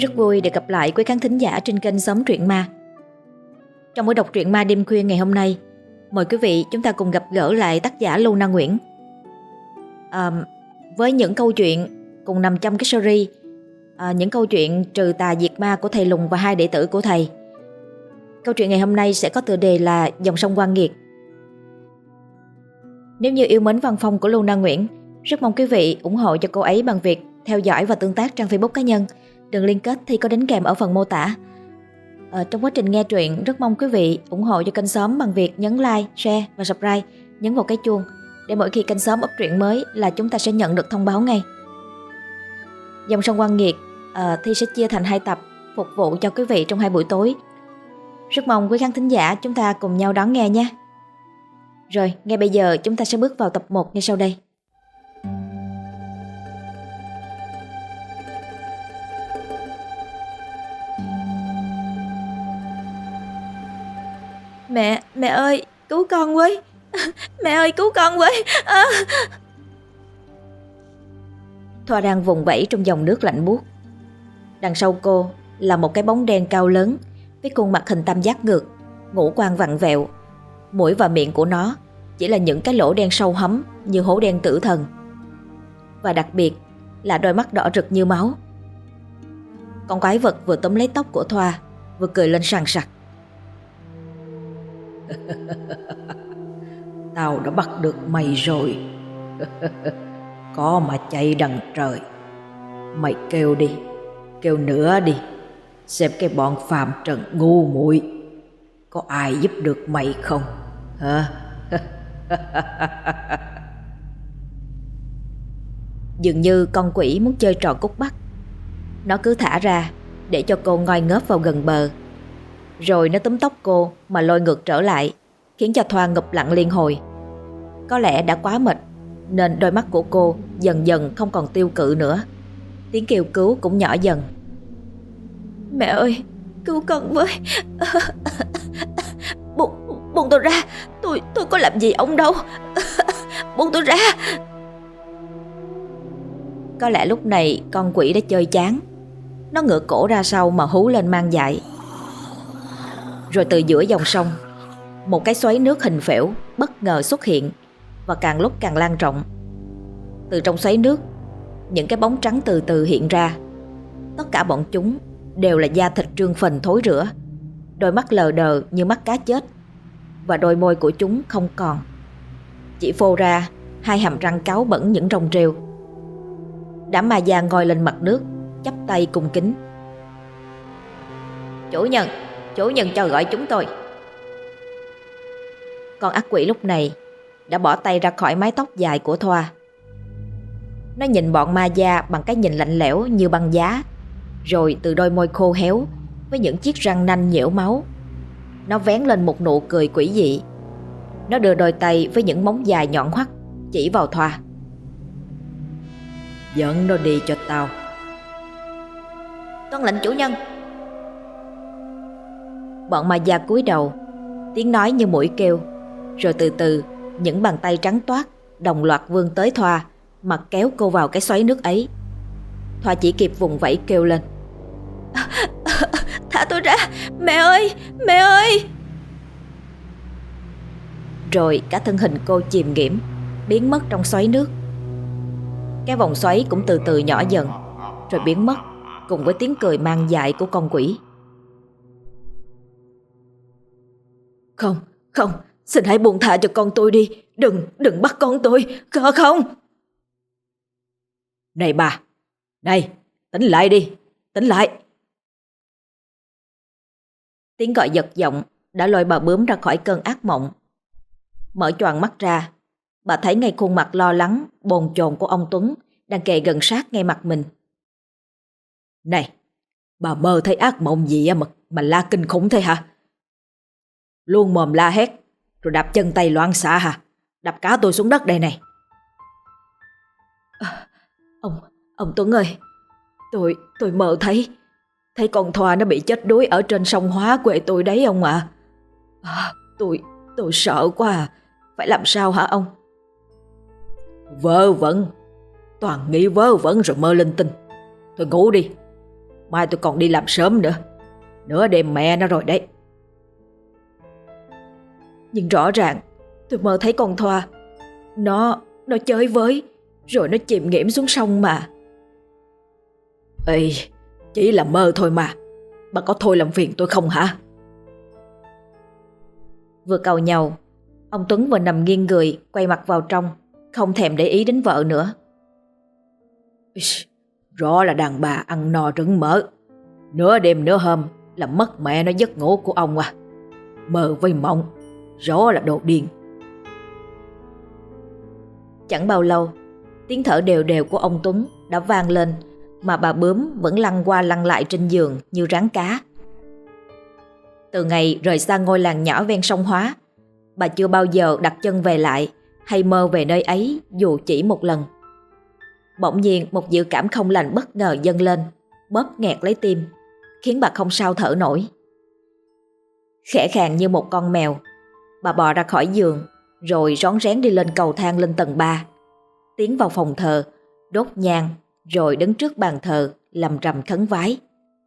Rất vui được gặp lại quý khán thính giả trên kênh Xóm Truyện Ma. Trong buổi đọc truyện ma đêm khuya ngày hôm nay, mời quý vị chúng ta cùng gặp gỡ lại tác giả Lưu Na Nguyễn. Với những câu chuyện cùng nằm trong cái series những câu chuyện trừ tà diệt ma của thầy Lùng và hai đệ tử của thầy. Câu chuyện ngày hôm nay sẽ có tựa đề là Dòng sông Quan Nghiệt. Nếu như yêu mến văn phong của Lưu Na Nguyễn, rất mong quý vị ủng hộ cho cô ấy bằng việc theo dõi và tương tác trang Facebook cá nhân. Đường liên kết thì có đính kèm ở phần mô tả. Trong quá trình nghe truyện, rất mong quý vị ủng hộ cho kênh Xóm bằng việc nhấn like, share và subscribe, nhấn vào cái chuông để mỗi khi kênh Xóm up truyện mới là chúng ta sẽ nhận được thông báo ngay. Dòng sông Quan Nghiệt Thi sẽ chia thành 2 tập phục vụ cho quý vị trong 2 buổi tối. Rất mong quý khán thính giả chúng ta cùng nhau đón nghe nhé. Rồi, ngay bây giờ chúng ta sẽ bước vào tập 1 ngay sau đây. Mẹ ơi, cứu con với. Mẹ ơi, cứu con với. Thoa đang vùng vẫy trong dòng nước lạnh buốt. Đằng sau cô là một cái bóng đen cao lớn với khuôn mặt hình tam giác ngược, ngũ quan vặn vẹo. Mũi và miệng của nó chỉ là những cái lỗ đen sâu hắm như hố đen tử thần. Và đặc biệt là đôi mắt đỏ rực như máu. Con quái vật vừa túm lấy tóc của Thoa, vừa cười lên sằng sặc. Tao đã bắt được mày rồi. Có mà chạy đằng trời. Mày kêu đi, kêu nữa đi, xem cái bọn phàm trần ngu muội có ai giúp được mày không hả? Dường như con quỷ muốn chơi trò cút bắt. Nó cứ thả ra để cho cô ngoi ngớp vào gần bờ. Rồi nó túm tóc cô mà lôi ngược trở lại, khiến cho Thoa ngụp lặng liên hồi. Có lẽ đã quá mệt nên đôi mắt của cô dần dần không còn tiêu cự nữa. Tiếng kêu cứu cũng nhỏ dần. Mẹ ơi, cứu con với. Buông tôi ra. Tôi có làm gì ông đâu. Buông tôi ra. Có lẽ lúc này con quỷ đã chơi chán. Nó ngửa cổ ra sau mà hú lên mang dại. Rồi từ giữa dòng sông, một cái xoáy nước hình phễu bất ngờ xuất hiện và càng lúc càng lan rộng. Từ trong xoáy nước, những cái bóng trắng từ từ hiện ra. Tất cả bọn chúng đều là da thịt trương phình thối rữa, đôi mắt lờ đờ như mắt cá chết, và đôi môi của chúng không còn, chỉ phô ra 2 hàm răng cáo bẩn những rong rêu. Đám ma da ngoi lên mặt nước, chắp tay cung kính. Chủ nhân cho gọi chúng tôi. Con ác quỷ lúc này đã bỏ tay ra khỏi mái tóc dài của Thoa. Nó nhìn bọn ma da bằng cái nhìn lạnh lẽo như băng giá. Rồi từ đôi môi khô héo với những chiếc răng nanh nhễu máu, nó vén lên một nụ cười quỷ dị. Nó đưa đôi tay với những móng dài nhọn hoắt chỉ vào Thoa. Dẫn nó đi cho tao. Tuân lệnh chủ nhân. Bọn ma da cúi đầu, tiếng nói như mũi kêu. Rồi từ từ những bàn tay trắng toát đồng loạt vươn tới Thoa mà kéo cô vào cái xoáy nước ấy. Thoa chỉ kịp vùng vẫy kêu lên. Thả tôi ra. Mẹ ơi, mẹ ơi. Rồi cả thân hình cô chìm nghiễm, biến mất trong xoáy nước. Cái vòng xoáy cũng từ từ nhỏ dần, rồi biến mất cùng với tiếng cười mang dại của con quỷ. Không, xin hãy buông tha cho con tôi đi. Đừng bắt con tôi. Không. Này bà, này, tỉnh lại đi, tỉnh lại. Tiếng gọi giật giọng đã lôi bà bướm ra khỏi cơn ác mộng. Mở choàng mắt ra, bà thấy ngay khuôn mặt lo lắng, bồn chồn của ông Tuấn đang kề gần sát ngay mặt mình. Này, bà mơ thấy ác mộng gì mà la kinh khủng thế hả? Luôn mồm la hét, rồi đạp chân tay loạn xạ hả? Đạp cả tôi xuống đất đây này. Ông Tuấn ơi, tôi mơ thấy con Thoa nó bị chết đuối ở trên sông Hóa quê tôi đấy ông ạ. Tôi sợ quá à. Phải làm sao hả ông? Vớ vẩn, toàn nghĩ vớ vẩn rồi mơ linh tinh. Thôi ngủ đi, mai tôi còn đi làm sớm nữa. Nửa đêm mẹ nó rồi đấy. Nhưng rõ ràng tôi mơ thấy con Thoa. Nó chơi với, rồi nó chìm nghiễm xuống sông mà. Ê, chỉ là mơ thôi mà. Bà có thôi làm phiền tôi không hả? Vừa càu nhàu, ông Tuấn vừa nằm nghiêng người, quay mặt vào trong, không thèm để ý đến vợ nữa. Rõ là đàn bà ăn no trứng mỡ. Nửa đêm nửa hôm là mất mẹ nó giấc ngủ của ông à. Mơ với mộng, rõ là đồ điên. Chẳng bao lâu, tiếng thở đều đều của ông Tuấn đã vang lên, mà bà Bướm vẫn lăn qua lăn lại trên giường như rắn cá. Từ ngày rời xa ngôi làng nhỏ ven sông Hóa, bà chưa bao giờ đặt chân về lại hay mơ về nơi ấy dù chỉ một lần. Bỗng nhiên một dự cảm không lành bất ngờ dâng lên, bóp nghẹt lấy tim, khiến bà không sao thở nổi. Khẽ khàng như một con mèo, bà bò ra khỏi giường, rồi rón rén đi lên cầu thang lên tầng 3, tiến vào phòng thờ, đốt nhang, rồi đứng trước bàn thờ lầm rầm khấn vái.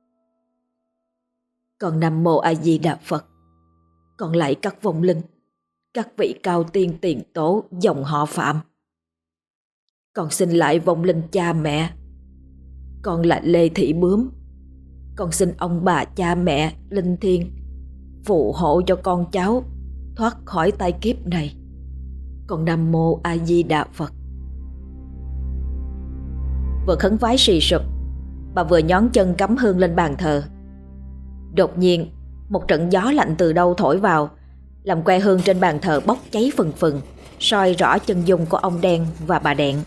Con Nam Mô A Di Đà Phật, con lạy các vong linh, các vị cao tiên tiền tổ dòng họ Phạm. Con xin lại vong linh cha mẹ. Con là Lê Thị Bướm. Con xin ông bà cha mẹ linh thiêng phù hộ cho con cháu thoát khỏi tai kiếp này. Con Nam Mô A Di Đà Phật. Vừa khấn vái xì sụp, bà vừa nhón chân cắm hương lên bàn thờ. Đột nhiên, một trận gió lạnh từ đâu thổi vào, làm que hương trên bàn thờ bốc cháy phừng phừng, soi rõ chân dung của ông Đen và bà Đẹn.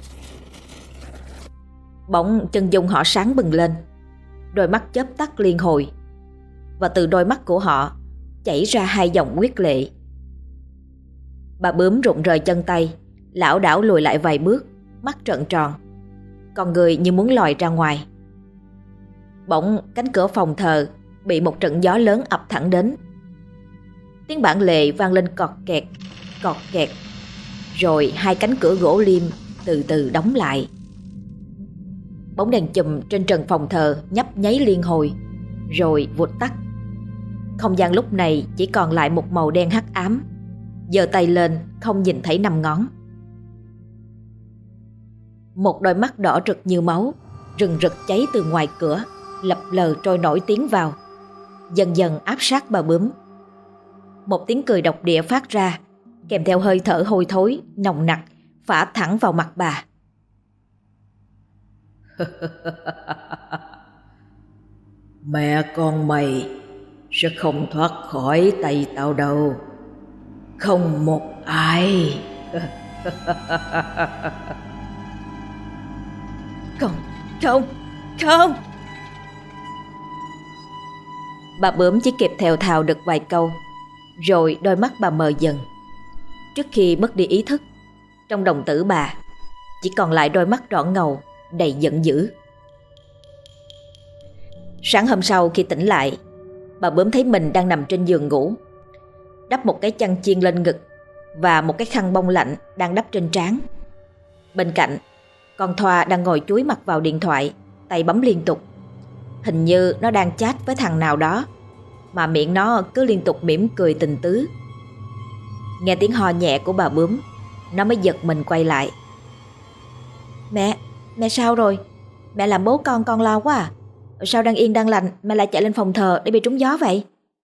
Bỗng chân dung họ sáng bừng lên, đôi mắt chớp tắt liên hồi, và từ đôi mắt của họ chảy ra hai dòng huyết lệ. Bà Bướm rụng rời chân tay, lảo đảo lùi lại vài bước, mắt trợn tròn, con người như muốn lòi ra ngoài. Bỗng cánh cửa phòng thờ bị một trận gió lớn ập thẳng đến. Tiếng bản lề vang lên cọt kẹt, rồi hai cánh cửa gỗ liêm từ từ đóng lại. Bóng đèn chùm trên trần phòng thờ nhấp nháy liên hồi, rồi vụt tắt. Không gian lúc này chỉ còn lại một màu đen hắc ám, giơ tay lên không nhìn thấy 5 ngón. Một đôi mắt đỏ rực như máu, rừng rực cháy từ ngoài cửa, lập lờ trôi nổi tiến vào, dần dần áp sát bà Bướm. Một tiếng cười độc địa phát ra, kèm theo hơi thở hôi thối, nồng nặc, phả thẳng vào mặt bà. Mẹ con mày sẽ không thoát khỏi tay tao đâu. Không một ai. Không. Bà Bướm chỉ kịp thều thào được vài câu, rồi đôi mắt bà mờ dần. Trước khi mất đi ý thức, trong đồng tử bà chỉ còn lại đôi mắt đỏ ngầu đầy giận dữ. Sáng hôm sau khi tỉnh lại, bà Bướm thấy mình đang nằm trên giường ngủ, đắp một cái chăn chiên lên ngực và một cái khăn bông lạnh đang đắp trên trán. Bên cạnh, con Thoa đang ngồi chúi mặt vào điện thoại, tay bấm liên tục. Hình như nó đang chat với thằng nào đó, mà miệng nó cứ liên tục mỉm cười tình tứ. Nghe tiếng ho nhẹ của bà Bướm, nó mới giật mình quay lại. Mẹ sao rồi? Mẹ làm bố con lo quá à. Sao đang yên đang lành mẹ lại chạy lên phòng thờ để bị trúng gió vậy?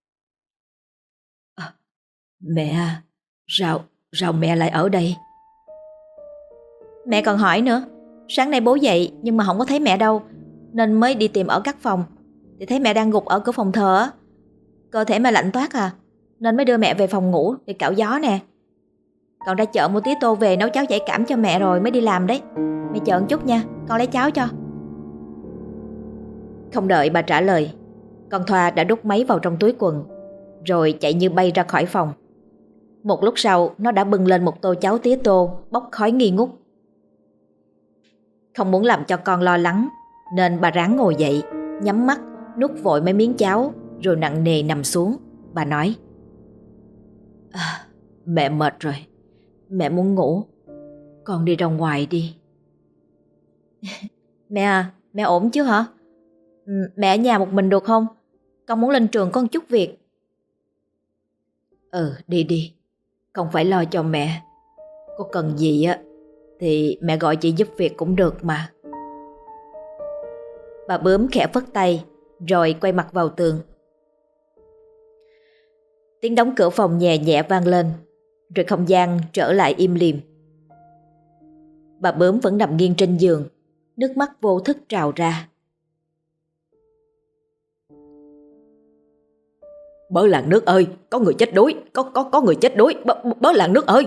Mẹ, sao mẹ lại ở đây? Mẹ còn hỏi nữa. Sáng nay bố dậy nhưng mà không có thấy mẹ đâu, nên mới đi tìm ở các phòng, thì thấy mẹ đang gục ở cửa phòng thờ á. Cơ thể mẹ lạnh toát à, nên mới đưa mẹ về phòng ngủ để cạo gió nè. Còn ra chợ mua tí tô về nấu cháo giải cảm cho mẹ rồi mới đi làm đấy. Mẹ chờ một chút nha, con lấy cháo cho. Không đợi bà trả lời, con Thoa đã đút máy vào trong túi quần, rồi chạy như bay ra khỏi phòng. Một lúc sau, nó đã bưng lên một tô cháo tía tô bốc khói nghi ngút. Không muốn làm cho con lo lắng, nên bà ráng ngồi dậy, nhắm mắt, nuốt vội mấy miếng cháo, rồi nặng nề nằm xuống. Bà nói: Mẹ mệt rồi, mẹ muốn ngủ. Con đi ra ngoài đi. Mẹ à, mẹ ổn chứ hả? Mẹ ở nhà một mình được không? Con muốn lên trường có một chút việc. Đi đi, không phải lo cho mẹ. Có cần gì á thì mẹ gọi chị giúp việc cũng được mà. Bà Bướm khẽ phất tay rồi quay mặt vào tường. Tiếng đóng cửa phòng nhẹ nhẹ vang lên, rồi không gian trở lại im lìm. Bà Bướm vẫn nằm nghiêng trên giường, nước mắt vô thức trào ra. Bớ làng nước ơi, có người chết đuối, có người chết đuối, bớ làng nước ơi.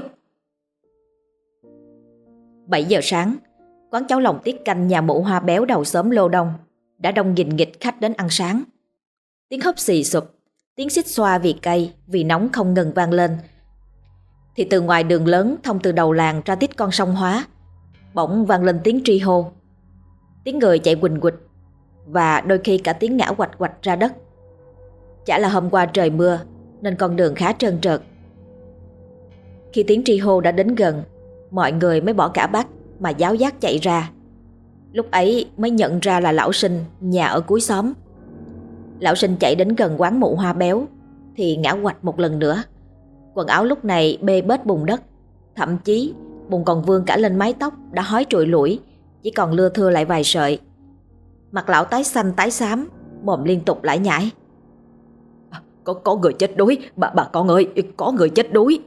7 giờ sáng, quán cháo lòng tiết canh nhà mụ Hoa béo đầu xóm Lô Đông đã đông nghìn nghịch khách đến ăn sáng. Tiếng húp xì sụp, tiếng xích xoa vì cay, vì nóng không ngừng vang lên. Thì từ ngoài đường lớn thông từ đầu làng ra tít con sông Hóa, bỗng vang lên tiếng tri hô. Tiếng người chạy quỳnh quịch, và đôi khi cả tiếng ngã quạch quạch ra đất. Chả là hôm qua trời mưa nên con đường khá trơn trượt. Khi tiếng tri hô đã đến gần, mọi người mới bỏ cả bát mà giáo giác chạy ra. Lúc ấy mới nhận ra là lão Sinh, nhà ở cuối xóm. Lão Sinh chạy đến gần quán mụ Hoa béo thì ngã quạch một lần nữa. Quần áo lúc này bê bết bùn đất, thậm chí bùn còn vương cả lên mái tóc đã hói trụi lủi, chỉ còn lưa thưa lại vài sợi. Mặt lão tái xanh tái xám, mồm liên tục lải nhải. Có người chết đuối, bà con ơi, có người chết đuối.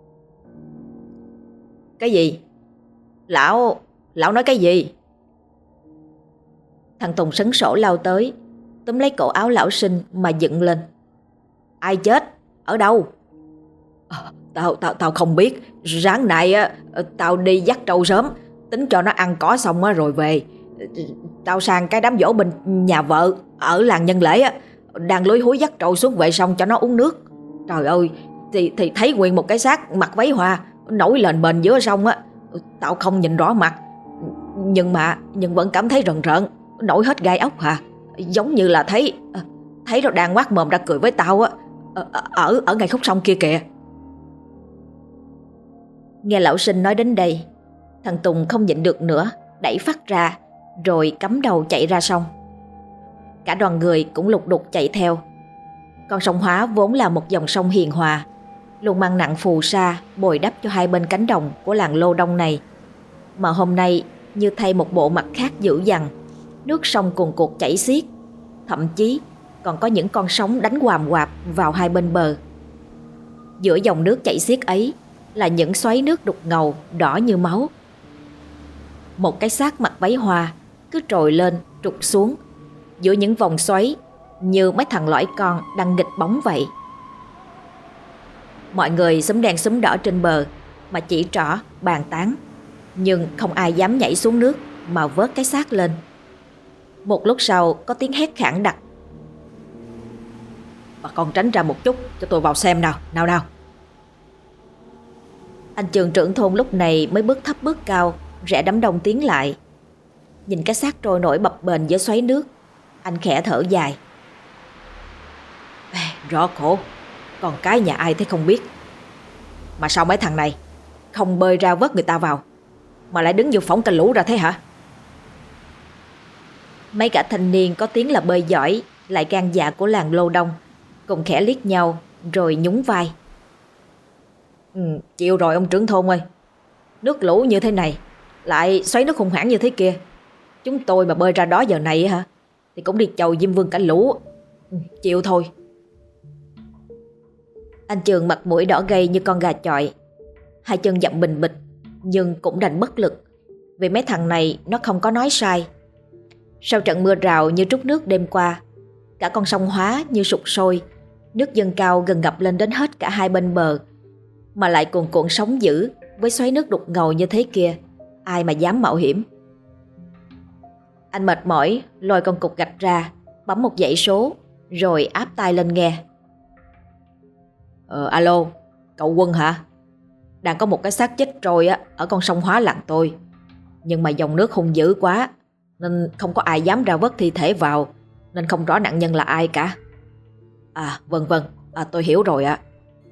Cái gì? Lão nói cái gì? Thằng Tùng sấn sổ lao tới, túm lấy cổ áo lão Sinh mà dựng lên. Ai chết? Ở đâu? Tao không biết. Sáng nay tao đi dắt trâu sớm, tính cho nó ăn cỏ xong rồi về. Tao sang cái đám giỗ bên nhà vợ ở làng Nhân Lễ, đang lúi húi dắt trâu xuống vệ xong cho nó uống nước. Trời ơi, thì thấy nguyên một cái xác mặc váy hoa nổi lên bền giữa sông á. Tao không nhìn rõ mặt, nhưng vẫn cảm thấy rợn rợn, nổi hết gai ốc hả. Giống như là thấy nó đang ngoác mồm ra cười với tao á, ở ngay khúc sông kia kìa. Nghe lão Sinh nói đến đây, thằng Tùng không nhịn được nữa, đẩy phắt ra rồi cắm đầu chạy ra sông. Cả đoàn người cũng lục đục chạy theo. Con sông Hóa vốn là một dòng sông hiền hòa, luôn mang nặng phù sa bồi đắp cho hai bên cánh đồng của làng Lô Đông này. Mà hôm nay như thay một bộ mặt khác dữ dằn, nước sông cuồn cuộn chảy xiết, thậm chí còn có những con sóng đánh hoàm hoạp vào hai bên bờ. Giữa dòng nước chảy xiết ấy là những xoáy nước đục ngầu đỏ như máu. Một cái xác mặc váy hoa cứ trồi lên trục xuống giữa những vòng xoáy, như mấy thằng lõi con đang nghịch bóng vậy. Mọi người xúm đen xúm đỏ trên bờ mà chỉ trỏ bàn tán, nhưng không ai dám nhảy xuống nước mà vớt cái xác lên. Một lúc sau có tiếng hét khản đặc. Bà con tránh ra một chút cho tôi vào xem nào. Anh Trường trưởng thôn lúc này mới bước thấp bước cao, rẽ đám đông tiến lại. Nhìn cái xác trôi nổi bập bềnh giữa xoáy nước, anh khẽ thở dài. Rõ khổ, con cái nhà ai thế không biết. Mà sao mấy thằng này không bơi ra vớt người ta vào, mà lại đứng như phóng canh lũ ra thế hả? Mấy cả thanh niên có tiếng là bơi giỏi lại gan dạ của làng Lô Đông cùng khẽ liếc nhau rồi nhún vai. Chịu rồi ông trưởng thôn ơi. Nước lũ như thế này, lại xoáy nước hung hãn như thế kia, chúng tôi mà bơi ra đó giờ này hả thì cũng đi chầu Diêm Vương cả lũ. Chịu thôi. Anh Trường mặt mũi đỏ gay như con gà chọi, hai chân dậm bình bịch, nhưng cũng đành bất lực vì mấy thằng này nó không có nói sai. Sau trận mưa rào như trút nước đêm qua, cả con sông Hóa như sụt sôi, nước dâng cao gần ngập lên đến hết cả hai bên bờ, mà lại cuồn cuộn sóng dữ với xoáy nước đục ngầu như thế kia, ai mà dám mạo hiểm. Anh mệt mỏi lôi con cục gạch ra, bấm một dãy số rồi áp tai lên nghe. Alo, cậu Quân hả? Đang có một cái xác chết trôi ở con sông Hóa làng tôi, nhưng mà dòng nước hung dữ quá nên không có ai dám ra vớt thi thể vào, nên không rõ nạn nhân là ai cả. Vâng, tôi hiểu rồi ạ.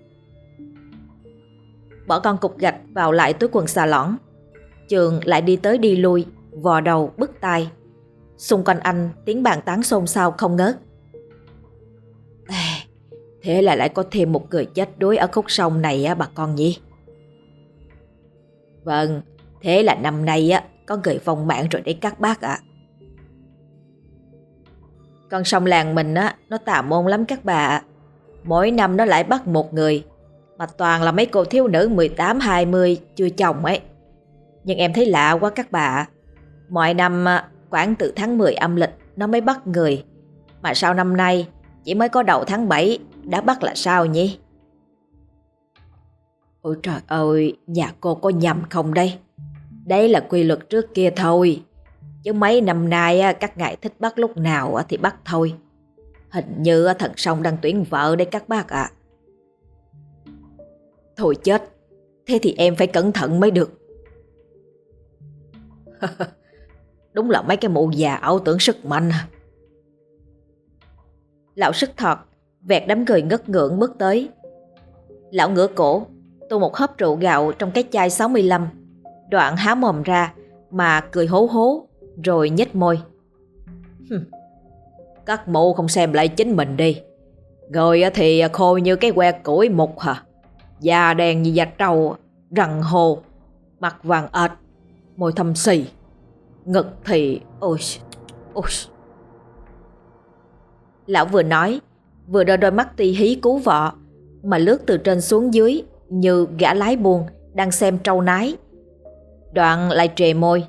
Bỏ con cục gạch vào lại túi quần xà lõn, Trường lại đi tới đi lui, vò đầu bứt tai. Xung quanh anh tiếng bàn tán xôn xao không ngớt. Thế là lại có thêm một người chết đuối ở khúc sông này á bà con nhỉ? Vâng, thế là năm nay á có người vong mạng rồi đấy các bác ạ. Con sông làng mình á, nó tà môn lắm các bà ạ. Mỗi năm nó lại bắt một người, mà toàn là mấy cô thiếu nữ 18-20 chưa chồng ấy. Nhưng em thấy lạ quá các bà ạ. Mọi năm khoảng từ tháng 10 âm lịch nó mới bắt người, mà sao năm nay chỉ mới có đầu tháng 7 đã bắt là sao nhỉ? Ôi trời ơi, nhà cô có nhầm không đây? Đấy là quy luật trước kia thôi. Chứ mấy năm nay các ngài thích bắt lúc nào thì bắt thôi. Hình như thần sông đang tuyển vợ đấy các bác ạ. Thôi chết, thế thì em phải cẩn thận mới được. Đúng là mấy cái mụ già ảo tưởng sức mạnh. Lão sức thọt vẹt đám người ngất ngưỡng bước tới. Lão ngửa cổ tu một hớp rượu gạo trong cái chai 65, đoạn há mồm ra mà cười hố hố rồi nhếch môi. Các mụ không xem lại chính mình đi. Rồi thì khôi như cái que củi mục hả? Da đen như da trâu, răng hồ, mặt vàng ệt, môi thâm xì, ngực thì ôi. Lão vừa nói vừa đôi mắt ti hí cứu vọ mà lướt từ trên xuống dưới như gã lái buôn đang xem trâu nái. Đoạn lại trề môi.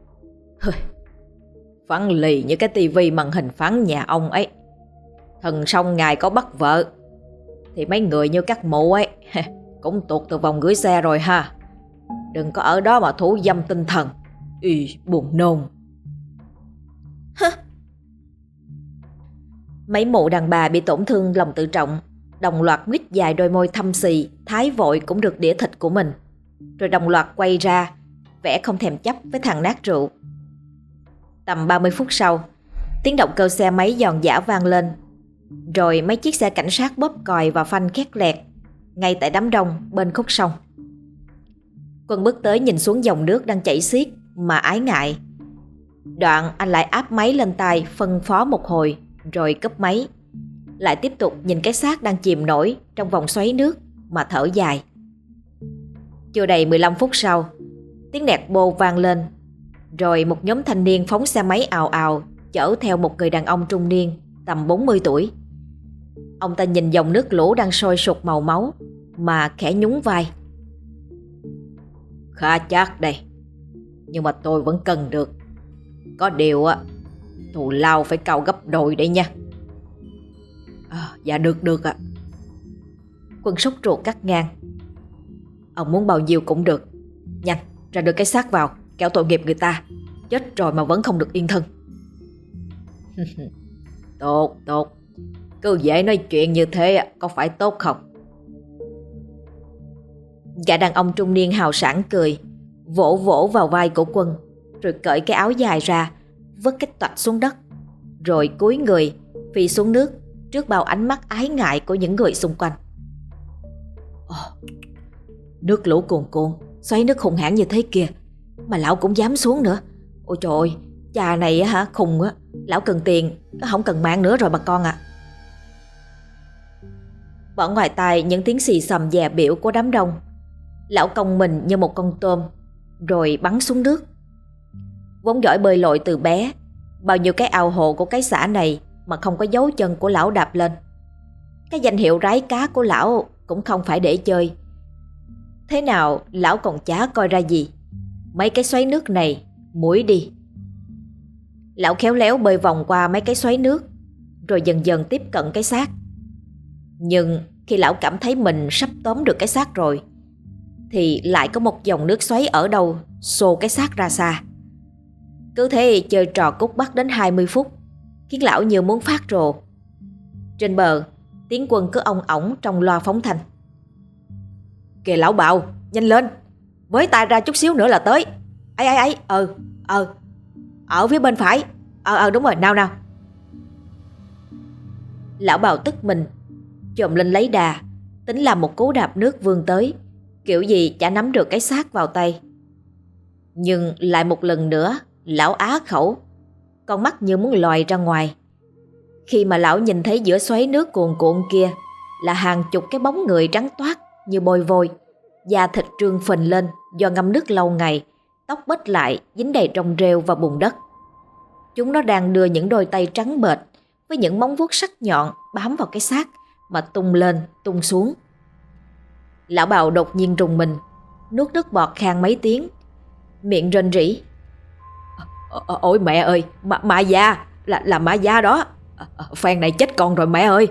Phắn lì như cái tivi màn hình phán nhà ông ấy. Thần sông ngài có bắt vợ thì mấy người như các mụ ấy cũng tuột từ vòng gửi xe rồi ha. Đừng có ở đó mà thủ dâm tinh thần. Buồn nôn. Mấy mụ đàn bà bị tổn thương lòng tự trọng đồng loạt nguyết dài đôi môi thâm xì, thái vội cũng được đĩa thịt của mình, rồi đồng loạt quay ra vẻ không thèm chấp với thằng nát rượu. Tầm 30 phút sau, tiếng động cơ xe máy giòn giã vang lên, rồi mấy chiếc xe cảnh sát bóp còi và phanh khét lẹt ngay tại đám đông bên khúc sông. Quân bước tới nhìn xuống dòng nước đang chảy xiết mà ái ngại. Đoạn anh lại áp máy lên tai phân phó một hồi rồi cúp máy, lại tiếp tục nhìn cái xác đang chìm nổi trong vòng xoáy nước mà thở dài. Chưa đầy 15 phút sau, tiếng nẹt bô vang lên, rồi một nhóm thanh niên phóng xe máy ào ào chở theo một người đàn ông trung niên tầm 40 tuổi. Ông ta nhìn dòng nước lũ đang sôi sục màu máu mà khẽ nhún vai. Khá chắc đây, nhưng mà tôi vẫn cần được. Có điều thù lao phải cao gấp đôi đấy nha. Dạ được ạ. Quân sốt ruột cắt ngang. Ông muốn bao nhiêu cũng được. Nhanh, ra đưa cái xác vào, kẻo tội nghiệp người ta. Chết rồi mà vẫn không được yên thân. Tốt. Cứ dễ nói chuyện như thế có phải tốt không? Gã đàn ông trung niên hào sảng cười, vỗ vỗ vào vai của Quân, rồi cởi cái áo dài ra, vứt cái toạch xuống đất, rồi cúi người phi xuống nước trước bao ánh mắt ái ngại của những người xung quanh. Nước lũ cuồn cuộn, xoáy nước hung hãn như thế kia, mà lão cũng dám xuống nữa. Ôi trời ơi, cha này hả, khùng á. Lão cần tiền, không cần mạng nữa rồi bà con ạ. Bỏ ngoài tai những tiếng xì xầm dè biểu của đám đông, lão cong mình như một con tôm, rồi bắn xuống nước. Vốn giỏi bơi lội từ bé, bao nhiêu cái ao hồ của cái xã này mà không có dấu chân của lão đạp lên. Cái danh hiệu rái cá của lão cũng không phải để chơi. Thế nào lão còn chả coi ra gì. Mấy cái xoáy nước này, muỗi đi. Lão khéo léo bơi vòng qua mấy cái xoáy nước, rồi dần dần tiếp cận cái xác. Nhưng khi lão cảm thấy mình sắp tóm được cái xác rồi, thì lại có một dòng nước xoáy ở đâu xô cái xác ra xa. Cứ thế chơi trò cút bắt đến 20 phút, khiến lão như muốn phát rồ. Trên bờ, tiếng Quân cứ ong ỏng trong loa phóng thanh. Kìa lão bào, nhanh lên, với tay ra chút xíu nữa là tới. Ấy, ở phía bên phải. Đúng rồi, nào. Lão bào tức mình, chồm lên lấy đà, tính làm một cú đạp nước vươn tới, kiểu gì chả nắm được cái xác vào tay. Nhưng lại một lần nữa lão á khẩu. con mắt như muốn lòi ra ngoài. Khi mà lão nhìn thấy giữa xoáy nước cuồn cuộn kia là hàng chục cái bóng người trắng toát như bôi vôi, da thịt trương phình lên do ngâm nước lâu ngày, tóc bết lại dính đầy trong rêu và bùn đất. Chúng nó đang đưa những đôi tay trắng bệch với những móng vuốt sắc nhọn bám vào cái xác mà tung lên tung xuống. Lão bào đột nhiên rùng mình, nuốt nước bọt khan mấy tiếng, miệng rên rỉ: Ôi mẹ ơi, ma da, là ma da đó. Phen này chết con rồi mẹ ơi.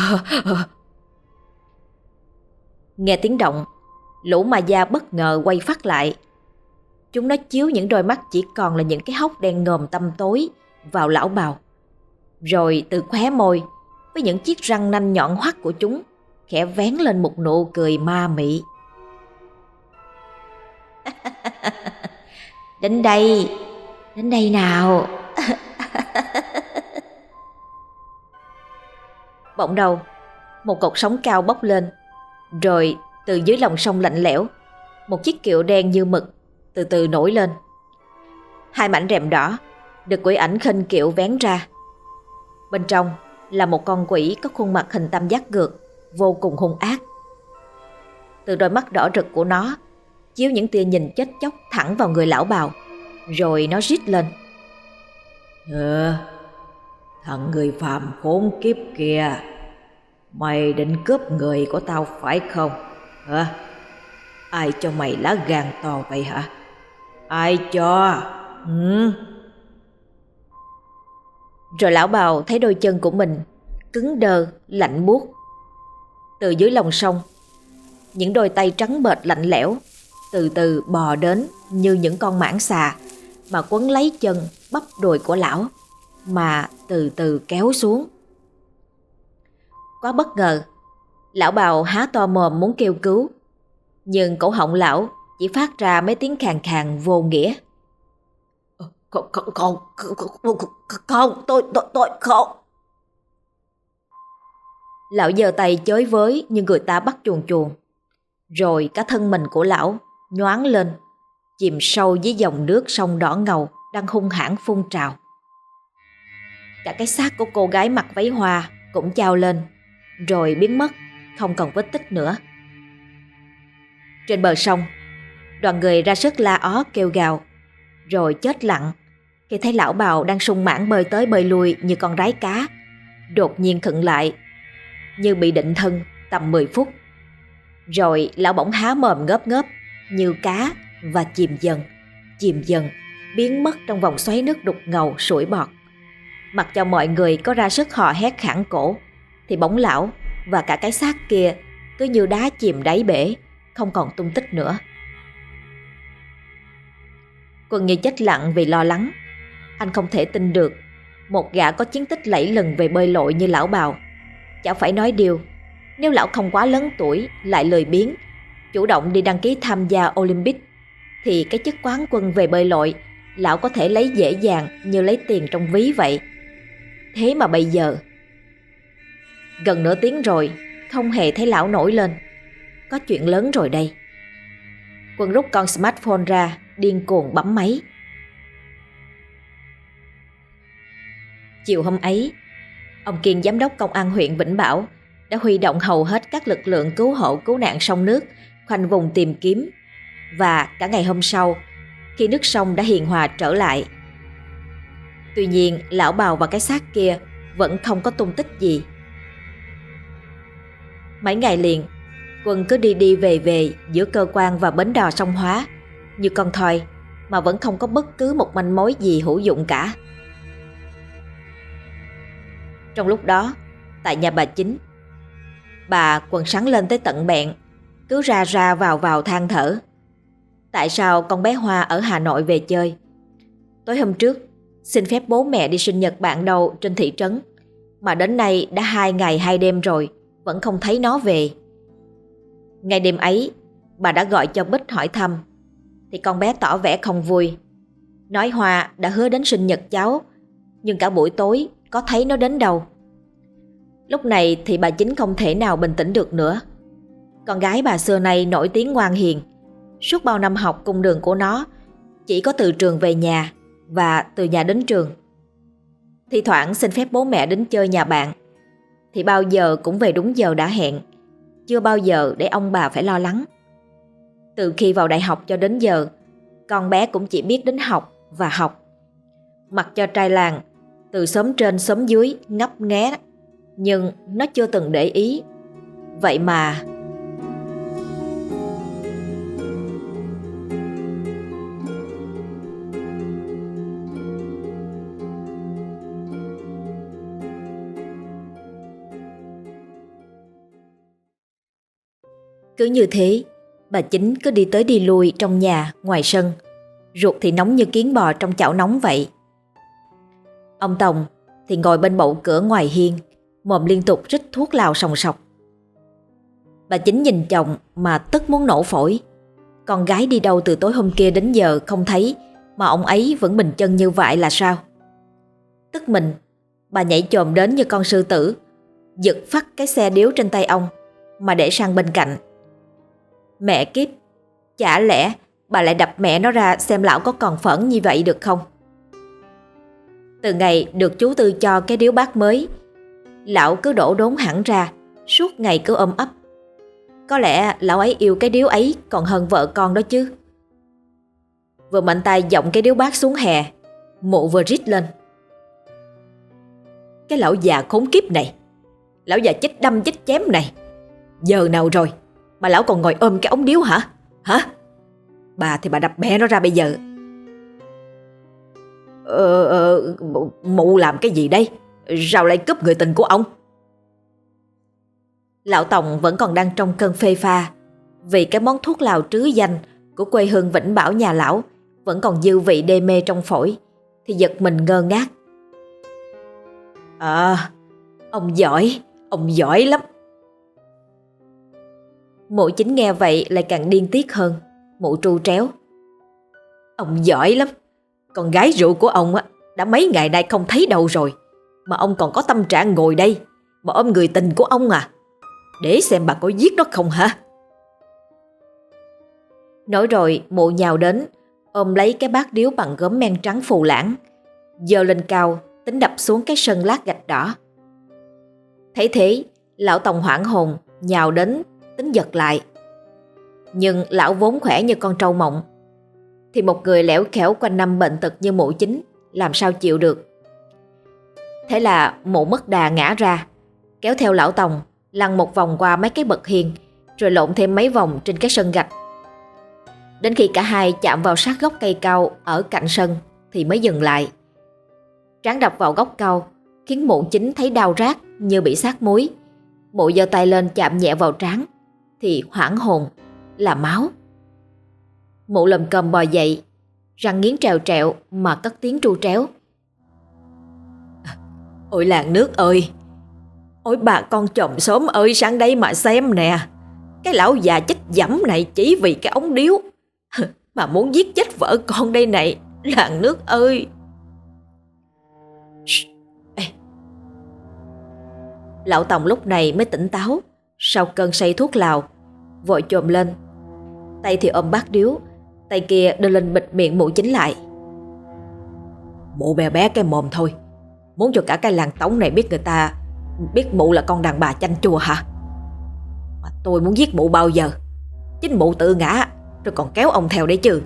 Nghe tiếng động, lũ ma da bất ngờ quay phát lại. Chúng nó chiếu những đôi mắt chỉ còn là những cái hốc đen ngòm tăm tối vào lão bào. Rồi từ khóe môi với những chiếc răng nanh nhọn hoắt của chúng khẽ vén lên một nụ cười ma mị. Đến đây nào. Bỗng đầu, một cột sóng cao bốc lên, rồi từ dưới lòng sông lạnh lẽo, một chiếc kiệu đen như mực từ từ nổi lên. Hai mảnh rèm đỏ được quỷ ảnh khênh kiệu vén ra. Bên trong là một con quỷ có khuôn mặt hình tam giác ngược, vô cùng hung ác. Từ đôi mắt đỏ rực của nó chiếu những tia nhìn chết chóc thẳng vào người lão bào, rồi nó rít lên: Thằng người phàm khốn kiếp kìa, mày định cướp người của tao phải không? Hả? Ai cho mày lá gan to vậy hả? Ai cho? Rồi lão bào thấy đôi chân của mình cứng đơ, lạnh buốt. Từ dưới lòng sông, những đôi tay trắng bệch lạnh lẽo từ từ bò đến như những con mãng xà mà quấn lấy chân bắp đùi của lão mà từ từ kéo xuống. Quá bất ngờ, lão bào há to mồm muốn kêu cứu, nhưng cổ họng lão chỉ phát ra mấy tiếng khàn khàn vô nghĩa. Không, tôi không. Lão giơ tay chới với như người ta bắt chuồn chuồn. Rồi cả thân mình của lão nhoáng lên, chìm sâu dưới dòng nước sông đỏ ngầu đang hung hãn phun trào. Cả cái xác của cô gái mặc váy hoa cũng chao lên, rồi biến mất, không còn vết tích nữa. Trên bờ sông, đoàn người ra sức la ó kêu gào, rồi chết lặng khi thấy lão bào đang sung mãn bơi tới bơi lui như con rái cá, đột nhiên khựng lại như bị định thân tầm 10 phút. Rồi lão bỗng há mồm ngớp ngớp như cá và chìm dần, biến mất trong vòng xoáy nước đục ngầu sủi bọt. Mặc cho mọi người có ra sức hò hét khản cổ, thì bóng lão và cả cái xác kia cứ như đá chìm đáy bể, không còn tung tích nữa. Quân như chết lặng vì lo lắng. Anh không thể tin được một gã có chiến tích lẫy lừng về bơi lội như lão bào. Chả phải nói điều, nếu lão không quá lớn tuổi lại lười biếng chủ động đi đăng ký tham gia Olympic, thì cái chức quán quân về bơi lội lão có thể lấy dễ dàng như lấy tiền trong ví vậy. Thế mà bây giờ gần nửa tiếng rồi không hề thấy lão nổi lên. Có chuyện lớn rồi đây. Quân rút con smartphone ra, điên cuồng bấm máy. Chiều hôm ấy, ông Kiên giám đốc công an huyện Vĩnh Bảo đã huy động hầu hết các lực lượng cứu hộ cứu nạn sông nước khoanh vùng tìm kiếm. Và cả ngày hôm sau, khi nước sông đã hiền hòa trở lại, tuy nhiên lão bào và cái xác kia vẫn không có tung tích gì. Mấy ngày liền, Quân cứ đi về giữa cơ quan và bến đò sông Hóa như con thoi, mà vẫn không có bất cứ một manh mối gì hữu dụng cả. Trong lúc đó, tại nhà bà Chính, bà quần sắn lên tới tận bẹn, cứ ra vào than thở. Tại sao con bé Hoa ở Hà Nội về chơi? Tối hôm trước xin phép bố mẹ đi sinh nhật bạn đâu trên thị trấn, mà đến nay đã 2 ngày 2 đêm rồi vẫn không thấy nó về. Ngay đêm ấy, bà đã gọi cho Bích hỏi thăm, thì con bé tỏ vẻ không vui, nói Hoa đã hứa đến sinh nhật cháu, nhưng cả buổi tối có thấy nó đến đâu. Lúc này thì bà Chính không thể nào bình tĩnh được nữa. Con gái bà xưa nay nổi tiếng ngoan hiền. Suốt bao năm học cung đường của nó chỉ có từ trường về nhà và từ nhà đến trường. Thi thoảng xin phép bố mẹ đến chơi nhà bạn, thì bao giờ cũng về đúng giờ đã hẹn, chưa bao giờ để ông bà phải lo lắng. Từ khi vào đại học cho đến giờ, con bé cũng chỉ biết đến học và học. Mặc cho trai làng từ xóm trên xóm dưới ngấp nghé, nhưng nó chưa từng để ý. Vậy mà cứ như thế, bà Chính cứ đi tới đi lui trong nhà, ngoài sân. Ruột thì nóng như kiến bò trong chảo nóng vậy. Ông Tòng thì ngồi bên bậu cửa ngoài hiên, mồm liên tục rít thuốc lào sòng sọc. Bà Chính nhìn chồng mà tức muốn nổ phổi. Con gái đi đâu từ tối hôm kia đến giờ không thấy, mà ông ấy vẫn bình chân như vậy là sao? Tức mình, bà nhảy chồm đến như con sư tử, giật phắt cái xe điếu trên tay ông mà để sang bên cạnh. Mẹ kiếp, chả lẽ bà lại đập mẹ nó ra xem lão có còn phẫn như vậy được không? Từ ngày được chú Tư cho cái điếu bát mới, lão cứ đổ đốn hẳn ra, suốt ngày cứ ôm ấp. Có lẽ lão ấy yêu cái điếu ấy còn hơn vợ con đó chứ. Vừa mạnh tay giọng cái điếu bát xuống hè, mụ vừa rít lên: "Cái lão già khốn kiếp này, lão già chết đâm chết chém này, giờ nào rồi mà lão còn ngồi ôm cái ống điếu hả? Hả? Bà thì bà đập mẹ nó ra bây giờ." Mụ làm cái gì đây? Sao lại cướp người tình của ông? Lão Tòng vẫn còn đang trong cơn phê pha, vì cái món thuốc lào trứ danh của quê hương Vĩnh Bảo nhà lão vẫn còn dư vị đê mê trong phổi, thì giật mình ngơ ngác. Ông giỏi lắm. Mụ Chính nghe vậy lại càng điên tiết hơn. Mụ tru tréo: "Ông giỏi lắm. Con gái rượu của ông đã mấy ngày nay không thấy đâu rồi, mà ông còn có tâm trạng ngồi đây mà ôm người tình của ông à? Để xem bà có giết nó không hả?" Nói rồi mụ nhào đến, ôm lấy cái bát điếu bằng gốm men trắng phù lãng, giơ lên cao tính đập xuống cái sân lát gạch đỏ. Thấy thế, lão Tòng hoảng hồn nhào đến tính giật lại. Nhưng lão vốn khỏe như con trâu mộng, thì một người lẻo khéo quanh năm bệnh tật như mụ Chính làm sao chịu được. Thế là mụ mất đà ngã ra, kéo theo lão Tòng lăn một vòng qua mấy cái bậc hiên, rồi lộn thêm mấy vòng trên cái sân gạch. Đến khi cả hai chạm vào sát gốc cây cao ở cạnh sân thì mới dừng lại. Trán đập vào gốc cao khiến mụ Chính thấy đau rát như bị sát muối. Mụ giơ tay lên chạm nhẹ vào trán thì hoảng hồn là máu. Mụ lầm cầm bò dậy, răng nghiến trèo trẹo mà cất tiếng tru tréo: "Ôi làng nước ơi! Ôi bà con chòm xóm ơi, sang đây mà xem nè! Cái lão già chết dẫm này chỉ vì cái ống điếu mà muốn giết chết vợ con đây này, làng nước ơi!" Ê. Lão Tòng lúc này mới tỉnh táo sau cơn say thuốc lào, vội chồm lên, tay thì ôm bát điếu, tay kia đưa lên bịt miệng mụ Chính lại. "Mụ bé bé cái mồm thôi, muốn cho cả cái làng Tống này biết người ta biết mụ là con đàn bà chanh chua hả? Mà tôi muốn giết mụ bao giờ? Chính mụ tự ngã rồi còn kéo ông theo đấy chứ."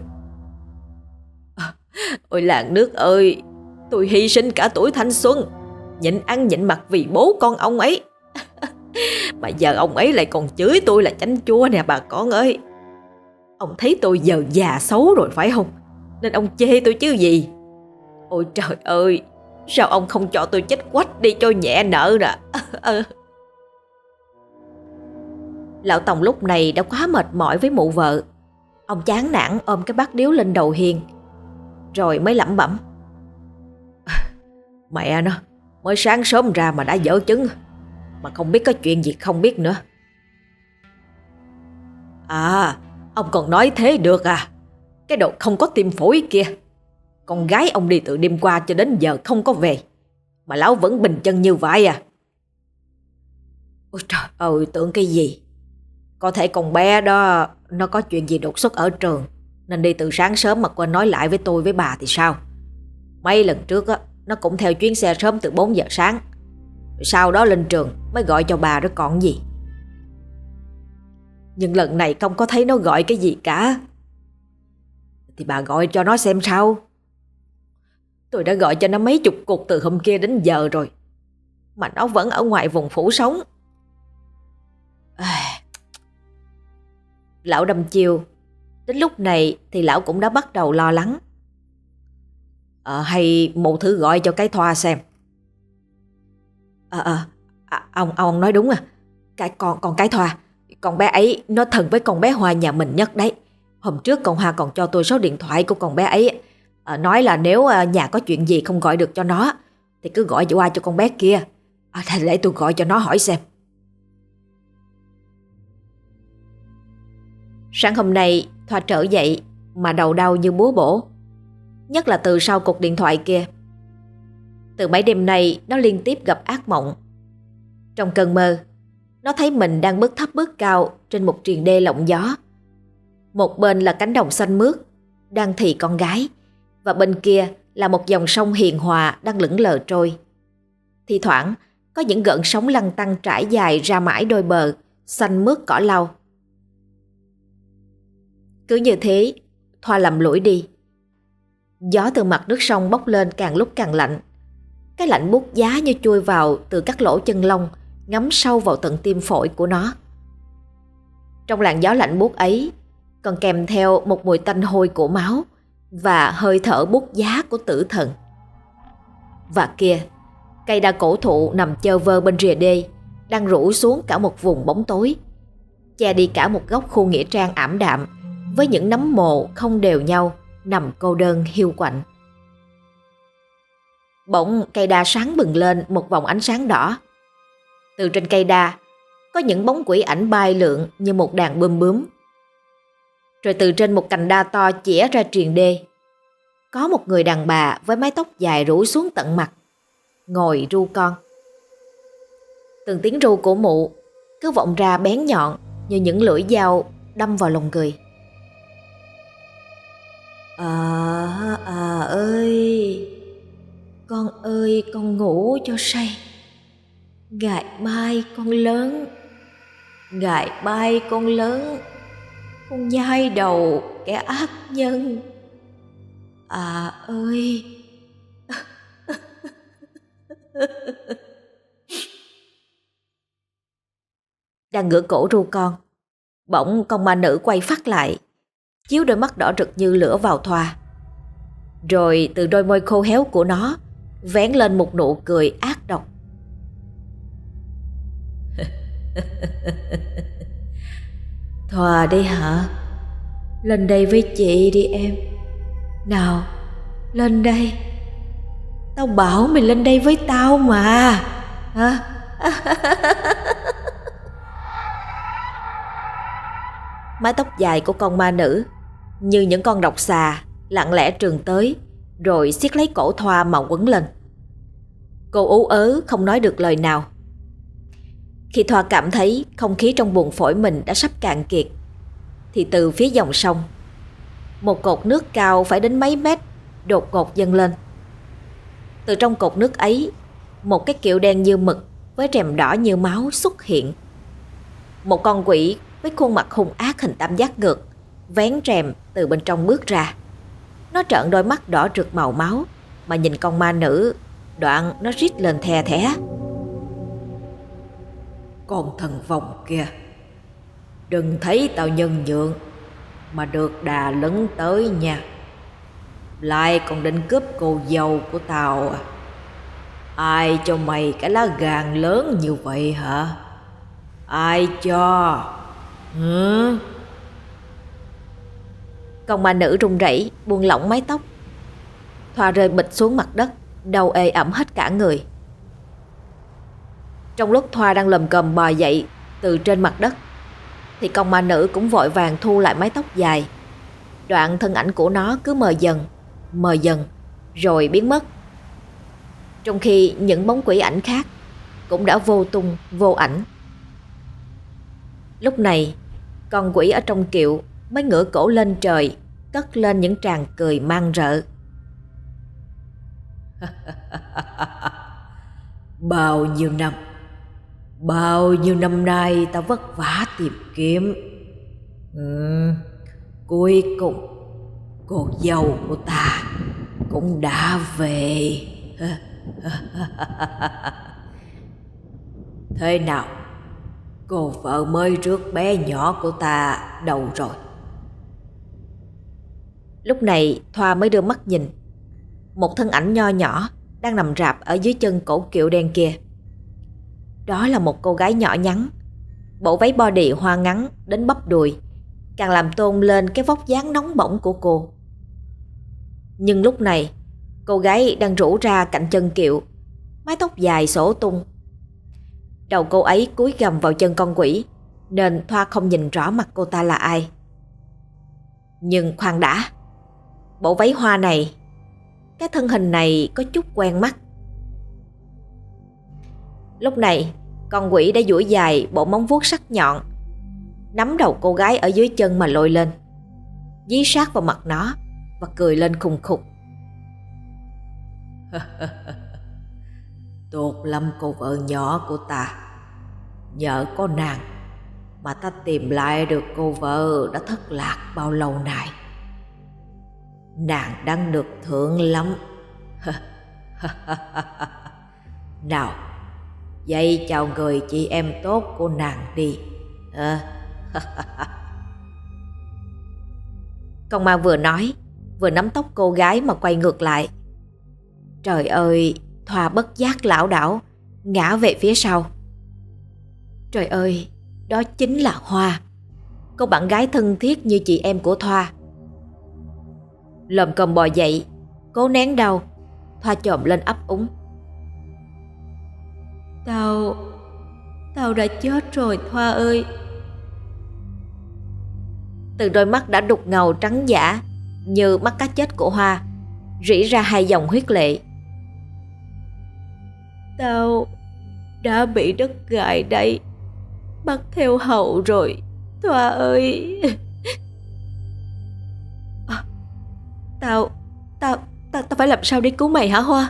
"Ôi làng nước ơi, tôi hy sinh cả tuổi thanh xuân, nhịn ăn nhịn mặc vì bố con ông ấy. Mà giờ ông ấy lại còn chửi tôi là chanh chua nè bà con ơi. Ông thấy tôi giờ già xấu rồi phải không, nên ông chê tôi chứ gì? Ôi trời ơi, sao ông không cho tôi chết quách đi cho nhẹ nợ nè." Lão Tòng lúc này đã quá mệt mỏi với mụ vợ. Ông chán nản ôm cái bát điếu lên đầu hiên, rồi mới lẩm bẩm: "Mẹ nó, mới sáng sớm ra mà đã dở chứng, mà không biết có chuyện gì không biết nữa." "À, ông còn nói thế được à? Cái đồ không có tim phổi kia. Con gái ông đi từ đêm qua cho đến giờ không có về, mà lão vẫn bình chân như vậy à?" "Ôi trời ơi, tưởng cái gì? Có thể con bé đó nó có chuyện gì đột xuất ở trường, nên đi từ sáng sớm mà quên nói lại với tôi với bà thì sao? Mấy lần trước á, nó cũng theo chuyến xe sớm từ 4 giờ sáng. Sau đó lên trường mới gọi cho bà đó còn gì. Nhưng lần này không có thấy nó gọi cái gì cả. Thì bà gọi cho nó xem sao. Tôi đã gọi cho nó mấy chục cuộc từ hôm kia đến giờ rồi, mà nó vẫn ở ngoài vùng phủ sống. Lão đâm chiêu. Đến lúc này thì lão cũng đã bắt đầu lo lắng. Hay mụ thử gọi cho cái Thoa xem. Ông nói đúng à. Còn cái Thoa, con bé ấy nó thân với con bé Hoa nhà mình nhất đấy. Hôm trước con Hoa còn cho tôi số điện thoại của con bé ấy. Nói là nếu nhà có chuyện gì không gọi được cho nó thì cứ gọi qua cho con bé kia. Để tôi gọi cho nó hỏi xem. Sáng hôm nay Thoa trở dậy mà đầu đau như búa bổ. Nhất là từ sau cuộc điện thoại kia. Từ mấy đêm nay nó liên tiếp gặp ác mộng. Trong cơn mơ, nó thấy mình đang bước thấp bước cao trên một triền đê lộng gió. Một bên là cánh đồng xanh mướt đang thì con gái, và bên kia là một dòng sông hiền hòa đang lững lờ trôi. Thi thoảng có những gợn sóng lăn tăn trải dài ra mãi đôi bờ xanh mướt cỏ lau. Cứ như thế, Thoa lầm lũi đi. Gió từ mặt nước sông bốc lên càng lúc càng lạnh. Cái lạnh buốt giá như chui vào từ các lỗ chân lông, ngấm sâu vào tận tim phổi của nó. Trong làn gió lạnh buốt ấy còn kèm theo một mùi tanh hôi của máu và hơi thở buốt giá của tử thần. Và kia, cây đa cổ thụ nằm chơ vơ bên rìa đê đang rủ xuống cả một vùng bóng tối, che đi cả một góc khu nghĩa trang ảm đạm với những nấm mồ không đều nhau nằm cô đơn hiu quạnh. Bỗng cây đa sáng bừng lên một vòng ánh sáng đỏ. Từ trên cây đa có những bóng quỷ ảnh bay lượn như một đàn bướm bướm. Rồi từ trên một cành đa to chĩa ra triền đê, có một người đàn bà với mái tóc dài rủ xuống tận mặt, ngồi ru con. Từng tiếng ru của mụ cứ vọng ra bén nhọn như những lưỡi dao đâm vào lòng người. Ơi, con ngủ cho say. Ngày mai con lớn, con nhai đầu kẻ ác nhân. Ơi. Đang ngửa cổ ru con, bỗng con ma nữ quay phát lại, chiếu đôi mắt đỏ rực như lửa vào Thoa. Rồi từ đôi môi khô héo của nó vén lên một nụ cười ác độc. Thoa đây hả? Lên đây với chị đi em. Nào, lên đây. Tao bảo mày lên đây với tao mà. Hả? Mái tóc dài của con ma nữ như những con độc xà lặng lẽ trườn tới, rồi siết lấy cổ Thoa mà quấn lên. Cô ú ớ không nói được lời nào. Khi Thoa cảm thấy không khí trong buồng phổi mình đã sắp cạn kiệt, thì từ phía dòng sông, một cột nước cao phải đến mấy mét đột ngột dâng lên. Từ trong cột nước ấy, một cái kiệu đen như mực với rèm đỏ như máu xuất hiện. Một con quỷ với khuôn mặt hung ác hình tam giác ngược vén rèm từ bên trong bước ra. Nó trợn đôi mắt đỏ rực màu máu mà nhìn con ma nữ, đoạn nó rít lên the thé. Con thần vong kia, đừng thấy tao nhân nhượng mà được đà lấn tới nha. Lại còn định cướp cô dâu của tao à? Ai cho mày cái lá gan lớn như vậy hả? Ai cho? Hả? Con ma nữ run rẩy buông lỏng mái tóc. Thoa rơi bịch xuống mặt đất, đầu ê ẩm hết cả người. Trong lúc Thoa đang lầm cầm bò dậy từ trên mặt đất, thì con ma nữ cũng vội vàng thu lại mái tóc dài. Đoạn thân ảnh của nó cứ mờ dần rồi biến mất. Trong khi những bóng quỷ ảnh khác cũng đã vô tung vô ảnh. Lúc này, con quỷ ở trong kiệu mới ngửa cổ lên trời, cất lên những tràng cười man rợ. Bao nhiêu năm nay ta vất vả tìm kiếm. Cuối cùng cô dâu của ta cũng đã về. Thế nào, cô vợ mới rước bé nhỏ của ta đâu rồi? Lúc này Thoa mới đưa mắt nhìn. Một thân ảnh nho nhỏ đang nằm rạp ở dưới chân cổ kiệu đen kia. Đó là một cô gái nhỏ nhắn. Bộ váy body hoa ngắn đến bắp đùi càng làm tôn lên cái vóc dáng nóng bỏng của cô. Nhưng lúc này cô gái đang rũ ra cạnh chân kiệu, mái tóc dài xõa tung. Đầu cô ấy cúi gằm vào chân con quỷ, nên Thoa không nhìn rõ mặt cô ta là ai. Nhưng khoan đã, bộ váy hoa này, cái thân hình này có chút quen mắt. Lúc này con quỷ đã duỗi dài bộ móng vuốt sắc nhọn, nắm đầu cô gái ở dưới chân mà lôi lên, dí sát vào mặt nó và cười lên khùng khục. Tốt lắm cô vợ nhỏ của ta. Nhờ có nàng mà ta tìm lại được cô vợ đã thất lạc bao lâu nay. Nàng đang được thượng lắm. Nào, dậy chào người chị em tốt của nàng đi. Con ma vừa nói vừa nắm tóc cô gái mà quay ngược lại. Trời ơi, Thoa bất giác lảo đảo ngã về phía sau. Trời ơi, đó chính là Hoa, cô bạn gái thân thiết như chị em của Thoa. Lồm cồm bò dậy, cố nén đau, Thoa chồm lên ấp úng. Tao đã chết rồi Thoa ơi. Từ đôi mắt đã đục ngầu trắng dã như mắt cá chết của Hoa rỉ ra hai dòng huyết lệ. Tao đã bị đất gài đây bắt theo hậu rồi Thoa ơi. Tao phải làm sao để cứu mày hả Hoa?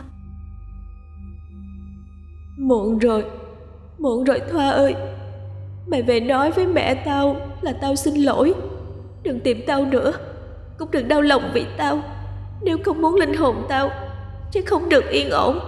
Muộn rồi Thoa ơi. Mày về nói với mẹ tao là tao xin lỗi. Đừng tìm tao nữa, cũng đừng đau lòng vì tao. Nếu không muốn linh hồn tao sẽ không được yên ổn.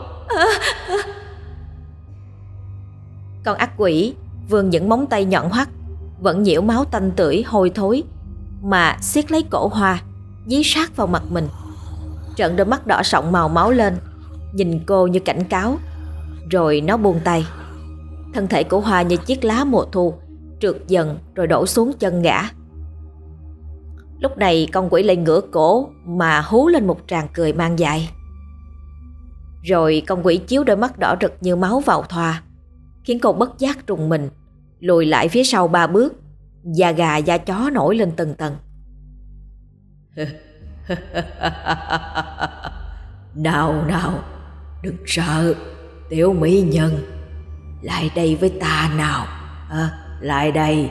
Con ác quỷ vươn những móng tay nhọn hoắt, vẫn nhiễu máu tanh tưởi hôi thối, mà siết lấy cổ Hoa, dí sát vào mặt mình. Trợn đôi mắt đỏ sọng màu máu lên, nhìn cô như cảnh cáo. Rồi nó buông tay. Thân thể của Hoa như chiếc lá mùa thu, trượt dần rồi đổ xuống chân gã. Lúc này con quỷ lại ngửa cổ mà hú lên một tràng cười mang dại. Rồi con quỷ chiếu đôi mắt đỏ rực như máu vào Thoa, khiến cô bất giác rùng mình, lùi lại phía sau 3 bước, da gà da chó nổi lên từng tầng. Nào, đừng sợ, tiểu mỹ nhân. Lại đây với ta nào. Lại đây.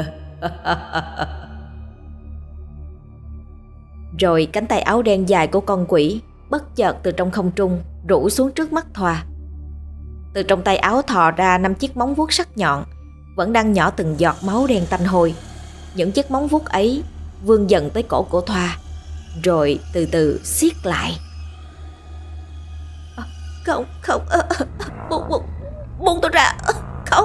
Rồi cánh tay áo đen dài của con quỷ bất chợt từ trong không trung rủ xuống trước mắt Thoa. Từ trong tay áo thò ra 5 chiếc móng vuốt sắc nhọn, vẫn đang nhỏ từng giọt máu đen tanh hôi. Những chiếc móng vuốt ấy vươn dần tới cổ của Thoa, rồi từ từ siết lại. Không, buông tôi ra, không.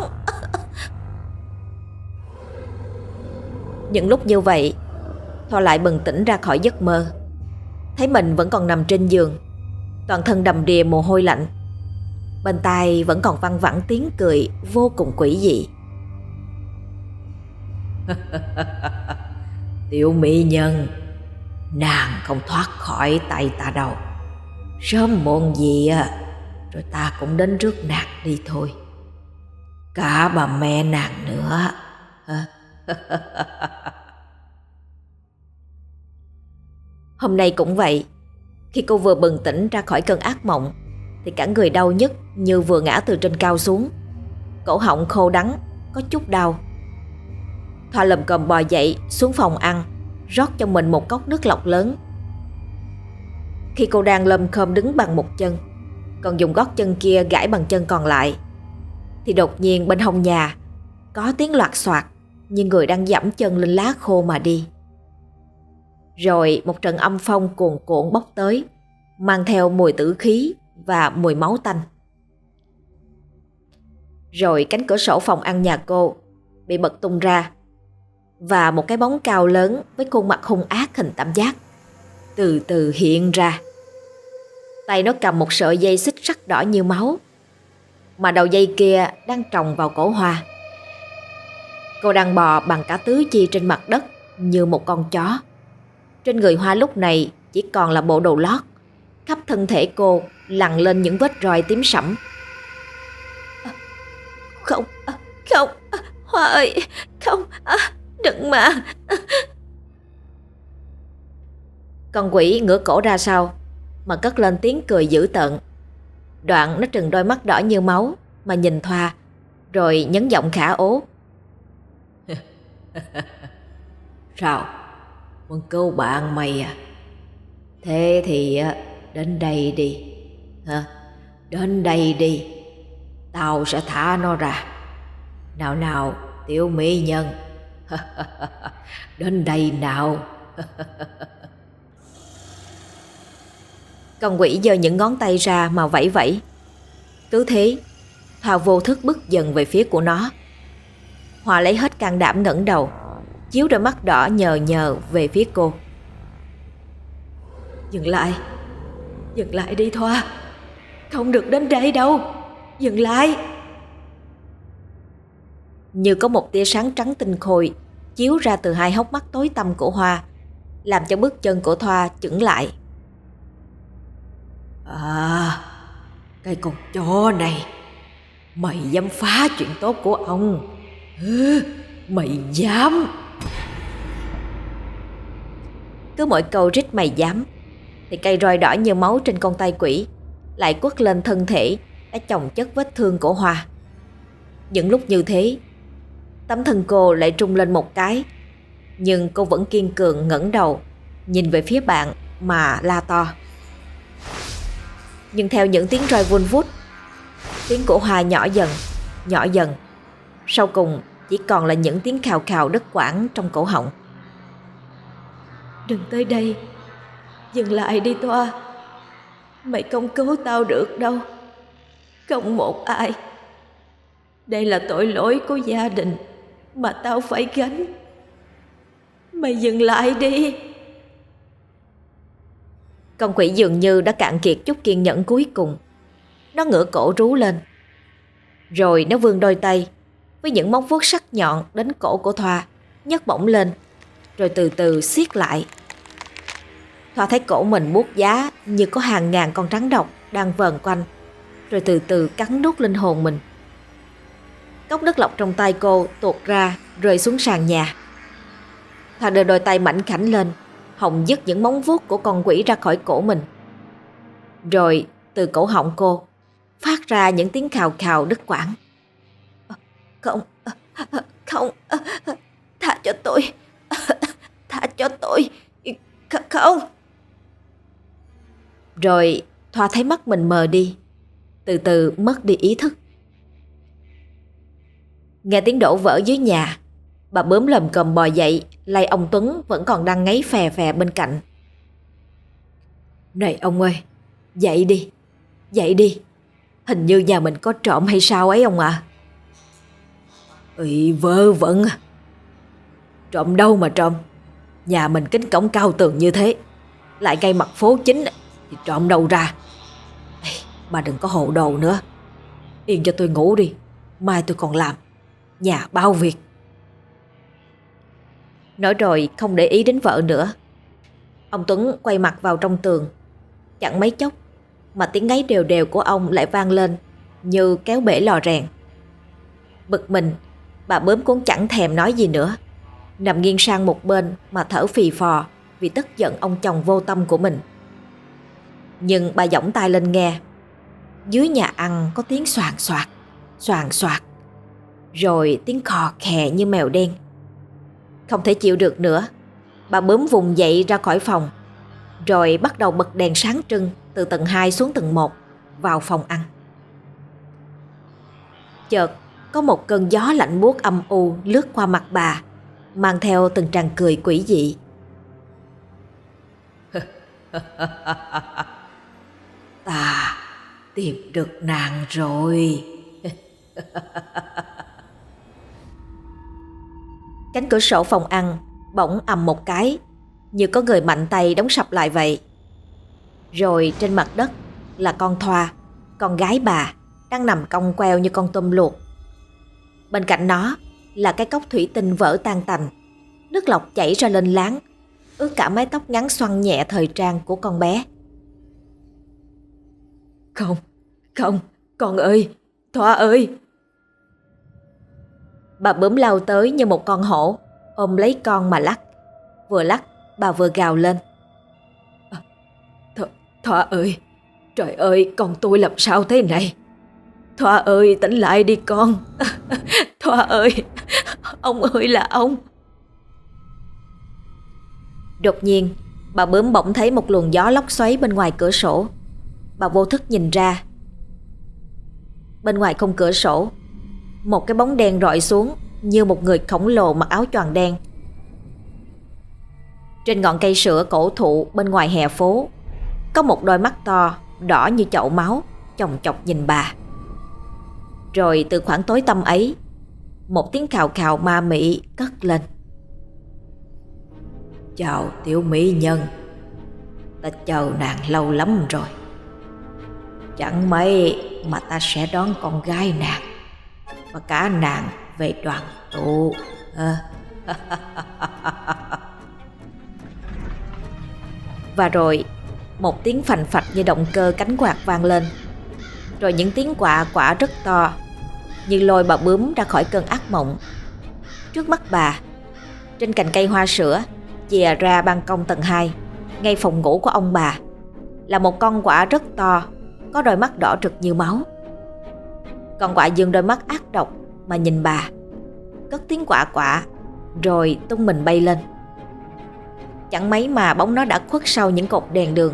Những lúc như vậy, Thoa lại bừng tỉnh ra khỏi giấc mơ, thấy mình vẫn còn nằm trên giường, toàn thân đầm đìa mồ hôi lạnh. Bên tai vẫn còn văng vẳng tiếng cười vô cùng quỷ dị. Tiểu mỹ nhân, nàng không thoát khỏi tay ta đâu. Sớm muộn gì rồi ta cũng đến rước nàng đi thôi. Cả bà mẹ nàng nữa. Hôm nay cũng vậy. Khi cô vừa bừng tỉnh ra khỏi cơn ác mộng thì cả người đau nhức như vừa ngã từ trên cao xuống. Cổ họng khô đắng, có chút đau. Thoa lầm cồm bò dậy xuống phòng ăn, rót cho mình một cốc nước lọc lớn. Khi cô đang lầm khom đứng bằng một chân, còn dùng gót chân kia gãi bằng chân còn lại, thì đột nhiên bên hông nhà có tiếng loạt soạt như người đang giẫm chân lên lá khô mà đi. Rồi một trận âm phong cuồn cuộn bốc tới, mang theo mùi tử khí và mùi máu tanh. Rồi cánh cửa sổ phòng ăn nhà cô bị bật tung ra, và một cái bóng cao lớn với khuôn mặt hung ác hình tam giác từ từ hiện ra. Tay nó cầm một sợi dây xích sắc đỏ như máu, mà đầu dây kia đang tròng vào cổ Hoa. Cô đang bò bằng cả tứ chi trên mặt đất như một con chó. Trên người Hoa lúc này chỉ còn là bộ đồ lót, khắp thân thể cô lằn lên những vết roi tím sẫm. Không, không, Hoa ơi, không, đừng mà. Con quỷ ngửa cổ ra sau mà cất lên tiếng cười dữ tợn. Đoạn nó trừng đôi mắt đỏ như máu mà nhìn Thoa, rồi nhấn giọng khả ố. Sao? Muốn cứu bạn mày à? Thế thì đến đây đi. Đến đây đi. Tao sẽ thả nó ra. Nào nào, tiểu mỹ nhân. Đến đây nào. Con quỷ giơ những ngón tay ra mà vẫy vẫy. Cứ thế, Thoa vô thức bước dần về phía của nó. Hoa lấy hết can đảm ngẩng đầu, chiếu đôi mắt đỏ nhờ nhờ về phía cô. Dừng lại đi Thoa. Không được đến đây đâu. Dừng lại. Như có một tia sáng trắng tinh khôi chiếu ra từ hai hốc mắt tối tăm của Hoa, làm cho bước chân của Thoa chững lại. Cái con chó này, mày dám phá chuyện tốt của ông? Mày dám? Cứ mỗi câu rít mày dám thì cây roi đỏ như máu trên con tay quỷ lại quất lên thân thể đã chồng chất vết thương của Hoa. Những lúc như thế, tấm thân cô lại trung lên một cái, nhưng cô vẫn kiên cường ngẩng đầu nhìn về phía bạn mà la to. Nhưng theo những tiếng roi vun vút, tiếng của Hoa nhỏ dần, sau cùng chỉ còn là những tiếng khào khào đứt quãng trong cổ họng. Đừng tới đây. Dừng lại đi Thoa. Mày không cứu tao được đâu. Không một ai. Đây là tội lỗi của gia đình mà tao phải gánh. Mày dừng lại đi. Con quỷ dường như đã cạn kiệt chút kiên nhẫn cuối cùng. Nó ngửa cổ rú lên, rồi nó vươn đôi tay với những móng vuốt sắc nhọn đến cổ của Thoa, nhấc bổng lên, rồi từ từ siết lại. Thoa thấy cổ mình buốt giá như có hàng ngàn con rắn độc đang vờn quanh, rồi từ từ cắn nuốt linh hồn mình. Cốc đất lọc trong tay cô tuột ra rơi xuống sàn nhà. Thoa đưa đôi tay mảnh khảnh lên, hòng dứt những móng vuốt của con quỷ ra khỏi cổ mình. Rồi từ cổ họng cô phát ra những tiếng khào khào đứt quãng. Không, tha cho tôi. Tha cho tôi. Không. Rồi Thoa thấy mắt mình mờ đi, từ từ mất đi ý thức. Nghe tiếng đổ vỡ dưới nhà, bà bướm lầm cồm bò dậy, lay ông Tuấn vẫn còn đang ngáy phè phè bên cạnh. Này ông ơi, dậy đi. Hình như nhà mình có trộm hay sao ấy ông ạ. Vớ vẩn. Trộm đâu mà trộm. Nhà mình kính cổng cao tường như thế, lại ngay mặt phố chính, thì trộm đâu ra. Bà đừng có hồ đồ nữa. Yên cho tôi ngủ đi, mai tôi còn làm. Nhà bao việc. Nói rồi không để ý đến vợ nữa, ông Tuấn quay mặt vào trong tường. Chẳng mấy chốc mà tiếng ngáy đều đều của ông lại vang lên như kéo bể lò rèn. Bực mình, bà bướm cũng chẳng thèm nói gì nữa, nằm nghiêng sang một bên mà thở phì phò vì tức giận ông chồng vô tâm của mình. Nhưng bà giỏng tai lên nghe. Dưới nhà ăn có tiếng xoàn xoạc, rồi tiếng khò khè như mèo đen. Không thể chịu được nữa, bà bướm vùng dậy ra khỏi phòng, rồi bắt đầu bật đèn sáng trưng từ tầng 2 xuống tầng 1 vào phòng ăn. Chợt có một cơn gió lạnh buốt âm u lướt qua mặt bà, mang theo từng tràng cười quỷ dị. Ta tìm được nàng rồi. Cánh cửa sổ phòng ăn bỗng ầm một cái, như có người mạnh tay đóng sập lại vậy. Rồi trên mặt đất là con Thoa, con gái bà, đang nằm cong queo như con tôm luộc. Bên cạnh nó là cái cốc thủy tinh vỡ tan tành, nước lọc chảy ra lênh láng, ướt cả mái tóc ngắn xoăn nhẹ thời trang của con bé. Không, không, con ơi, Thoa ơi. Bà bướm lao tới như một con hổ, ôm lấy con mà lắc. Vừa lắc, bà vừa gào lên. Thoa ơi, trời ơi, con tôi làm sao thế này? Thoa ơi, tỉnh lại đi con. Thoa ơi, ông ơi là ông. Đột nhiên, bà bướm bỗng thấy một luồng gió lốc xoáy bên ngoài cửa sổ. Bà vô thức nhìn ra. Bên ngoài khung cửa sổ, một cái bóng đen rọi xuống như một người khổng lồ mặc áo choàng đen. Trên ngọn cây sữa cổ thụ bên ngoài hè phố, có một đôi mắt to đỏ như chậu máu chòng chọc nhìn bà. Rồi từ khoảng tối tăm ấy, một tiếng khào khào ma mị cất lên. Chào tiểu mỹ nhân, ta chờ nàng lâu lắm rồi. Chẳng mấy mà ta sẽ đón con gái nàng và cả nàng về đoàn tụ. Và rồi một tiếng phành phạch như động cơ cánh quạt vang lên. Rồi những tiếng quạ quạ rất to, như lôi bà bướm ra khỏi cơn ác mộng. Trước mắt bà, trên cành cây hoa sữa chìa ra ban công tầng 2, ngay phòng ngủ của ông bà, là một con quạ rất to, có đôi mắt đỏ rực như máu. Con quạ dương đôi mắt ác độc mà nhìn bà, cất tiếng quạ quạ, rồi tung mình bay lên. Chẳng mấy mà bóng nó đã khuất sau những cột đèn đường.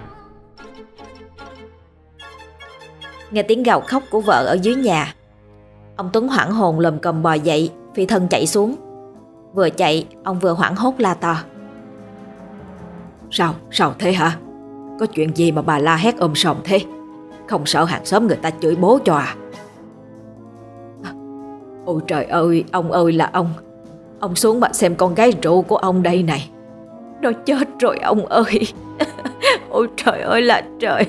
Nghe tiếng gào khóc của vợ ở dưới nhà, ông Tuấn hoảng hồn lồm cồm bò dậy, phi thân chạy xuống. Vừa chạy, ông vừa hoảng hốt la to. Sao thế hả? Có chuyện gì mà bà la hét sòm thế? Không sợ hàng xóm người ta chửi bố cho à? Ôi trời ơi, ông ơi là ông. Ông xuống mà xem con gái rượu của ông đây này. Nó chết rồi ông ơi. Ôi trời ơi là trời.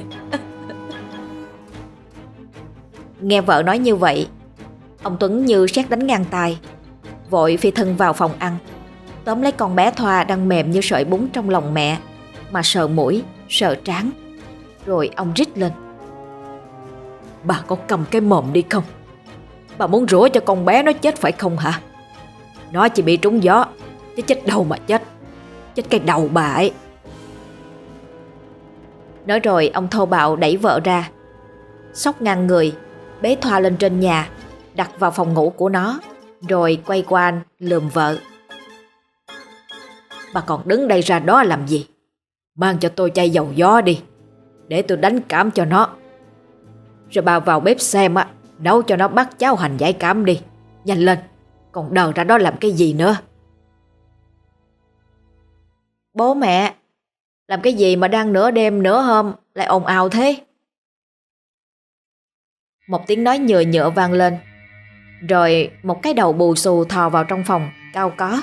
Nghe vợ nói như vậy, ông Tuấn như sét đánh ngang tai, vội phi thân vào phòng ăn, tóm lấy con bé Thoa đang mềm như sợi bún trong lòng mẹ, mà sờ mũi, sờ trán. Rồi ông rít lên. Bà có cầm cái mồm đi không? Bà muốn rủa cho con bé nó chết phải không hả? Nó chỉ bị trúng gió, chứ chết đâu mà chết. Chết cái đầu bà ấy. Nói rồi ông thô bạo đẩy vợ ra, xốc ngang người, bế Thoa lên trên nhà, đặt vào phòng ngủ của nó, rồi quay qua lườm vợ. Bà còn đứng đây ra đó làm gì? Mang cho tôi chai dầu gió đi, để tôi đánh cảm cho nó. Rồi bà vào bếp xem á, nấu cho nó bát cháo hành giải cảm đi. Nhanh lên, còn đờ ra đó làm cái gì nữa? Bố mẹ, làm cái gì mà đang nửa đêm nửa hôm lại ồn ào thế? Một tiếng nói nhựa nhựa vang lên. Rồi một cái đầu bù xù thò vào trong phòng, cau có.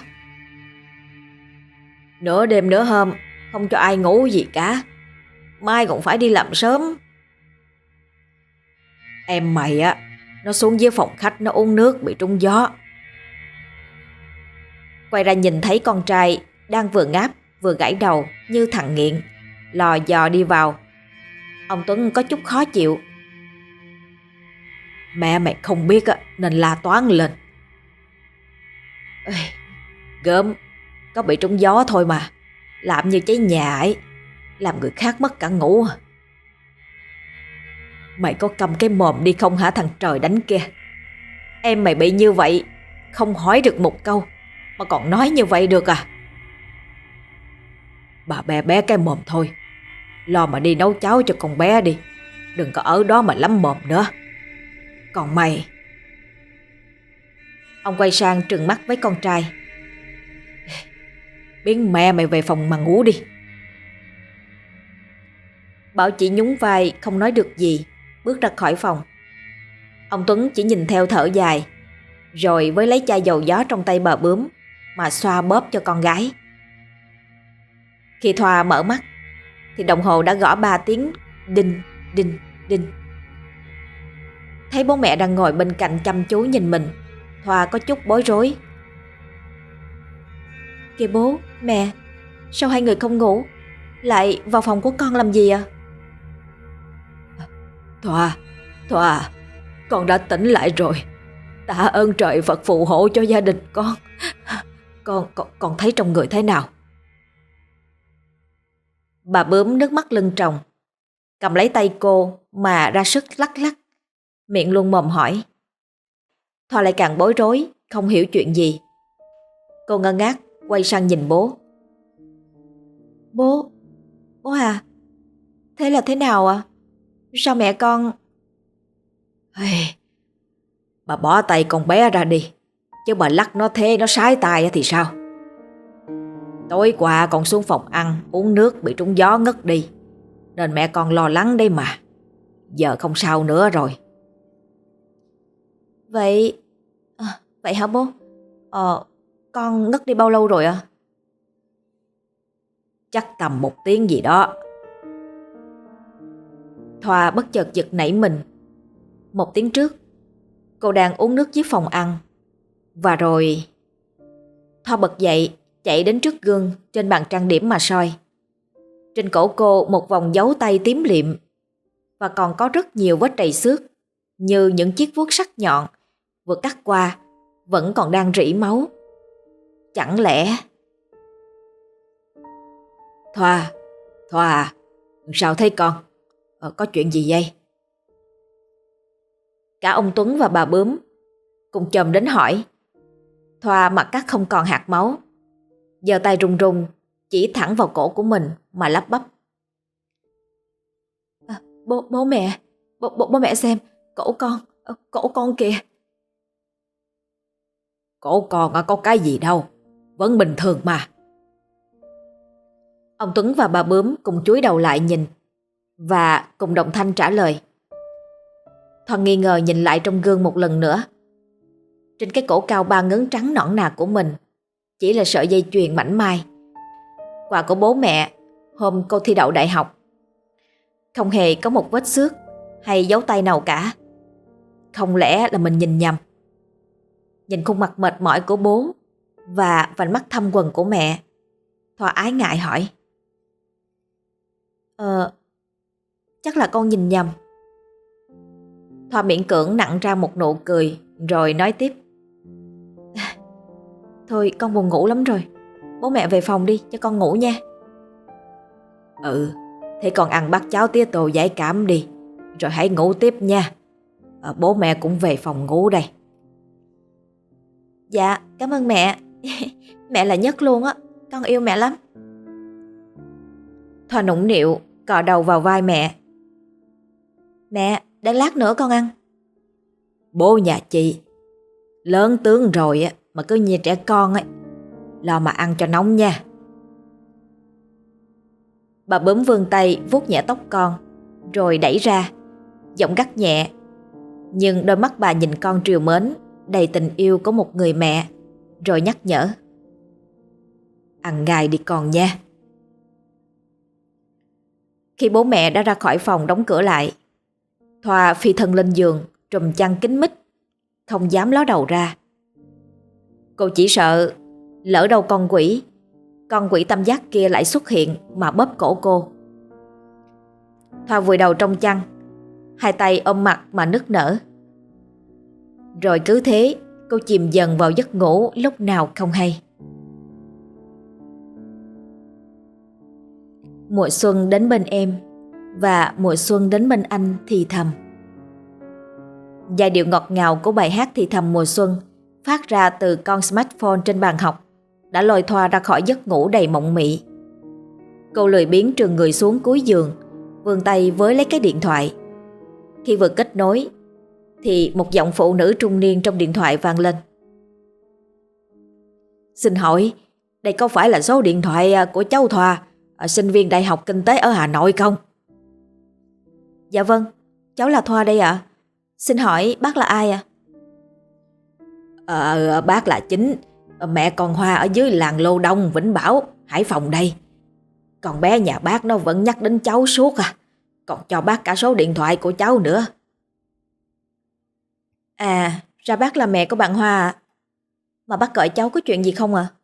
Nửa đêm nửa hôm, không cho ai ngủ gì cả. Mai còn phải đi làm sớm. Em mày á, nó xuống dưới phòng khách nó uống nước bị trúng gió. Quay ra nhìn thấy con trai đang vừa ngáp vừa gãi đầu như thằng nghiện, lò dò đi vào. Ông Tuấn có chút khó chịu. Mẹ mày không biết á, nên la toán lên. Ê, gớm, có bị trúng gió thôi mà, làm như cháy nhà ấy, làm người khác mất cả ngủ. Mày có cầm cái mồm đi không hả thằng trời đánh kia? Em mày bị như vậy, không hỏi được một câu mà còn nói như vậy được à? Bà bé bé cái mồm thôi. Lo mà đi nấu cháo cho con bé đi. Đừng có ở đó mà lắm mồm nữa. Còn mày. Ông quay sang trừng mắt với con trai. Biến mẹ mày về phòng mà ngủ đi. Bảo chỉ nhún vai không nói được gì, bước ra khỏi phòng. Ông Tuấn chỉ nhìn theo thở dài, rồi với lấy chai dầu gió trong tay bà Bướm mà xoa bóp cho con gái. Khi Thoa mở mắt thì đồng hồ đã gõ 3 tiếng đinh đinh đinh. Thấy bố mẹ đang ngồi bên cạnh chăm chú nhìn mình, Thoa có chút bối rối. Kìa bố, mẹ, sao hai người không ngủ, lại vào phòng của con làm gì à? Thoa, con đã tỉnh lại rồi. Tạ ơn trời Phật phù hộ cho gia đình con. Con thấy trong người thế nào? Bà Bướm nước mắt lưng tròng, cầm lấy tay cô mà ra sức lắc lắc, miệng luôn mồm hỏi. Thoa lại càng bối rối, không hiểu chuyện gì. Cô ngơ ngác quay sang nhìn bố. Bố à, thế là thế nào ạ? Sao mẹ con... Bà bỏ tay con bé ra đi, chứ bà lắc nó thế nó sái tai thì sao? Tối qua con xuống phòng ăn uống nước bị trúng gió ngất đi, nên mẹ con lo lắng đấy mà. Giờ không sao nữa rồi. Vậy hả bố? Con ngất đi bao lâu rồi ạ? Chắc tầm 1 tiếng gì đó. Thoa bất chợt giật nảy mình. 1 tiếng trước cô đang uống nước dưới phòng ăn, và rồi Thoa bật dậy, chạy đến trước gương trên bàn trang điểm mà soi. Trên cổ cô một vòng dấu tay tím liệm, và còn có rất nhiều vết trầy xước, như những chiếc vuốt sắc nhọn vừa cắt qua vẫn còn đang rỉ máu. Chẳng lẽ... Thoa, sao thế con? Có chuyện gì vậy? Cả ông Tuấn và bà Bướm cùng chồm đến hỏi. Thoa mặt cắt không còn hạt máu, giơ tay run run chỉ thẳng vào cổ của mình mà lắp bắp. Bố mẹ, bố mẹ xem, cổ con kìa. Cổ con có cái gì đâu, vẫn bình thường mà. Ông Tuấn và bà Bướm cùng chúi đầu lại nhìn và cùng đồng thanh trả lời. Thoa nghi ngờ nhìn lại trong gương một lần nữa. Trên cái cổ cao 3 ngấn trắng nõn nà của mình chỉ là sợi dây chuyền mảnh mai, quà của bố mẹ hôm cô thi đậu đại học. Không hề có một vết xước hay dấu tay nào cả. Không lẽ là mình nhìn nhầm? Nhìn khuôn mặt mệt mỏi của bố và vành mắt thâm quầng của mẹ, Thoa ái ngại hỏi. Chắc là con nhìn nhầm. Thoa miễn cưỡng nặn ra một nụ cười rồi nói tiếp. Thôi con buồn ngủ lắm rồi, bố mẹ về phòng đi cho con ngủ nha. Thế con ăn bát cháo tía tô giải cảm đi, rồi hãy ngủ tiếp nha. Bố mẹ cũng về phòng ngủ đây. Dạ cảm ơn mẹ. Mẹ là nhất luôn á, con yêu mẹ lắm. Thoa nũng nịu cọ đầu vào vai mẹ. Mẹ, để lát nữa con ăn. Bố nhà chị lớn tướng rồi mà cứ như trẻ con ấy. Lo mà ăn cho nóng nha. Bà Bướm vươn tay vuốt nhẹ tóc con, rồi đẩy ra, giọng gắt nhẹ, nhưng đôi mắt bà nhìn con trìu mến, đầy tình yêu của một người mẹ, rồi nhắc nhở. Ăn ngay đi con nha. Khi bố mẹ đã ra khỏi phòng đóng cửa lại, Thoa phi thân lên giường, trùm chăn kín mít, không dám ló đầu ra. Cô chỉ sợ lỡ đâu con quỷ tam giác kia lại xuất hiện mà bóp cổ cô. Thoa vùi đầu trong chăn, hai tay ôm mặt mà nức nở. Rồi cứ thế cô chìm dần vào giấc ngủ lúc nào không hay. Mùa xuân đến bên em, và mùa xuân đến bên anh thì thầm. Giai điệu ngọt ngào của bài hát thì thầm mùa xuân phát ra từ con smartphone trên bàn học đã lôi Thoa ra khỏi giấc ngủ đầy mộng mị. Cô lười biếng trườn người xuống cuối giường, vươn tay với lấy cái điện thoại. Khi vừa kết nối thì một giọng phụ nữ trung niên trong điện thoại vang lên. Xin hỏi, đây có phải là số điện thoại của cháu Thoa, sinh viên Đại học Kinh tế ở Hà Nội không? Dạ vâng, cháu là Thoa đây ạ. Xin hỏi bác là ai ạ? Bác là Chính, mẹ con Hoa ở dưới làng Lô Đông, Vĩnh Bảo, Hải Phòng đây. Con bé nhà bác nó vẫn nhắc đến cháu suốt còn cho bác cả số điện thoại của cháu nữa. À, ra bác là mẹ của bạn Hoa ạ. Mà bác gọi cháu có chuyện gì không ạ?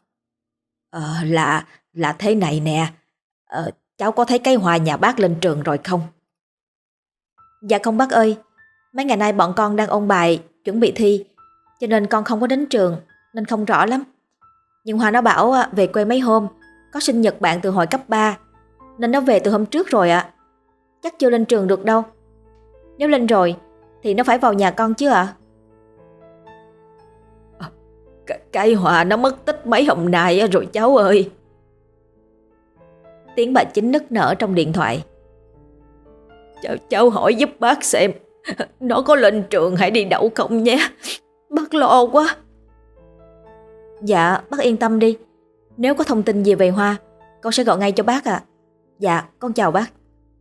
Là thế này nè. Cháu có thấy cái Hoa nhà bác lên trường rồi không? Dạ không bác ơi, mấy ngày nay bọn con đang ôn bài, chuẩn bị thi, cho nên con không có đến trường, nên không rõ lắm. Nhưng Hoa nó bảo về quê mấy hôm, có sinh nhật bạn từ hồi cấp 3, nên nó về từ hôm trước rồi ạ. Chắc chưa lên trường được đâu. Nếu lên rồi thì nó phải vào nhà con chứ ạ. Cái Hoa nó mất tích mấy hôm nay rồi cháu ơi. Tiếng bà Chính nức nở trong điện thoại. Cháu hỏi giúp bác xem nó có lên trường hay đi đậu không nhé. Bác lo quá. Dạ bác yên tâm đi, nếu có thông tin gì về Hoa con sẽ gọi ngay cho bác ạ. Dạ con chào bác.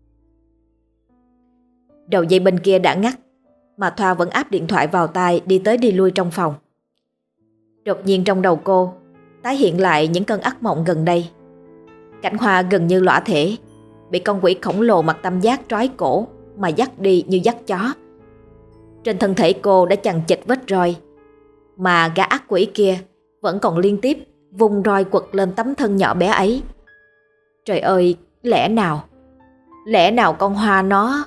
Đầu dây bên kia đã ngắt, mà Thoa vẫn áp điện thoại vào tai, đi tới đi lui trong phòng. Đột nhiên trong đầu cô tái hiện lại những cơn ác mộng gần đây. Cảnh Hoa gần như lõa thể, bị con quỷ khổng lồ mặt tam giác trói cổ mà dắt đi như dắt chó. Trên thân thể cô đã chằng chịt vết roi, mà gã ác quỷ kia vẫn còn liên tiếp vung roi quật lên tấm thân nhỏ bé ấy. Trời ơi, lẽ nào con Hoa nó...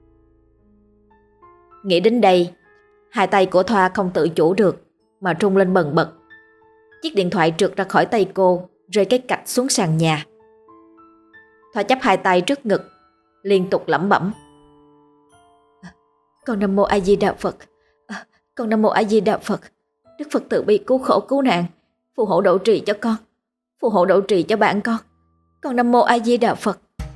Nghĩ đến đây, hai tay của Thoa không tự chủ được mà rung lên bần bật. Chiếc điện thoại trượt ra khỏi tay cô, rơi cái cạch xuống sàn nhà. Thoa chắp hai tay trước ngực, liên tục lẩm bẩm. Con Nam Mô A Di Đà Phật, con Nam Mô A Di Đà Phật. Đức Phật từ bi cứu khổ cứu nạn, phù hộ độ trì cho con, phù hộ độ trì cho bạn con Nam Mô A Di Đà Phật.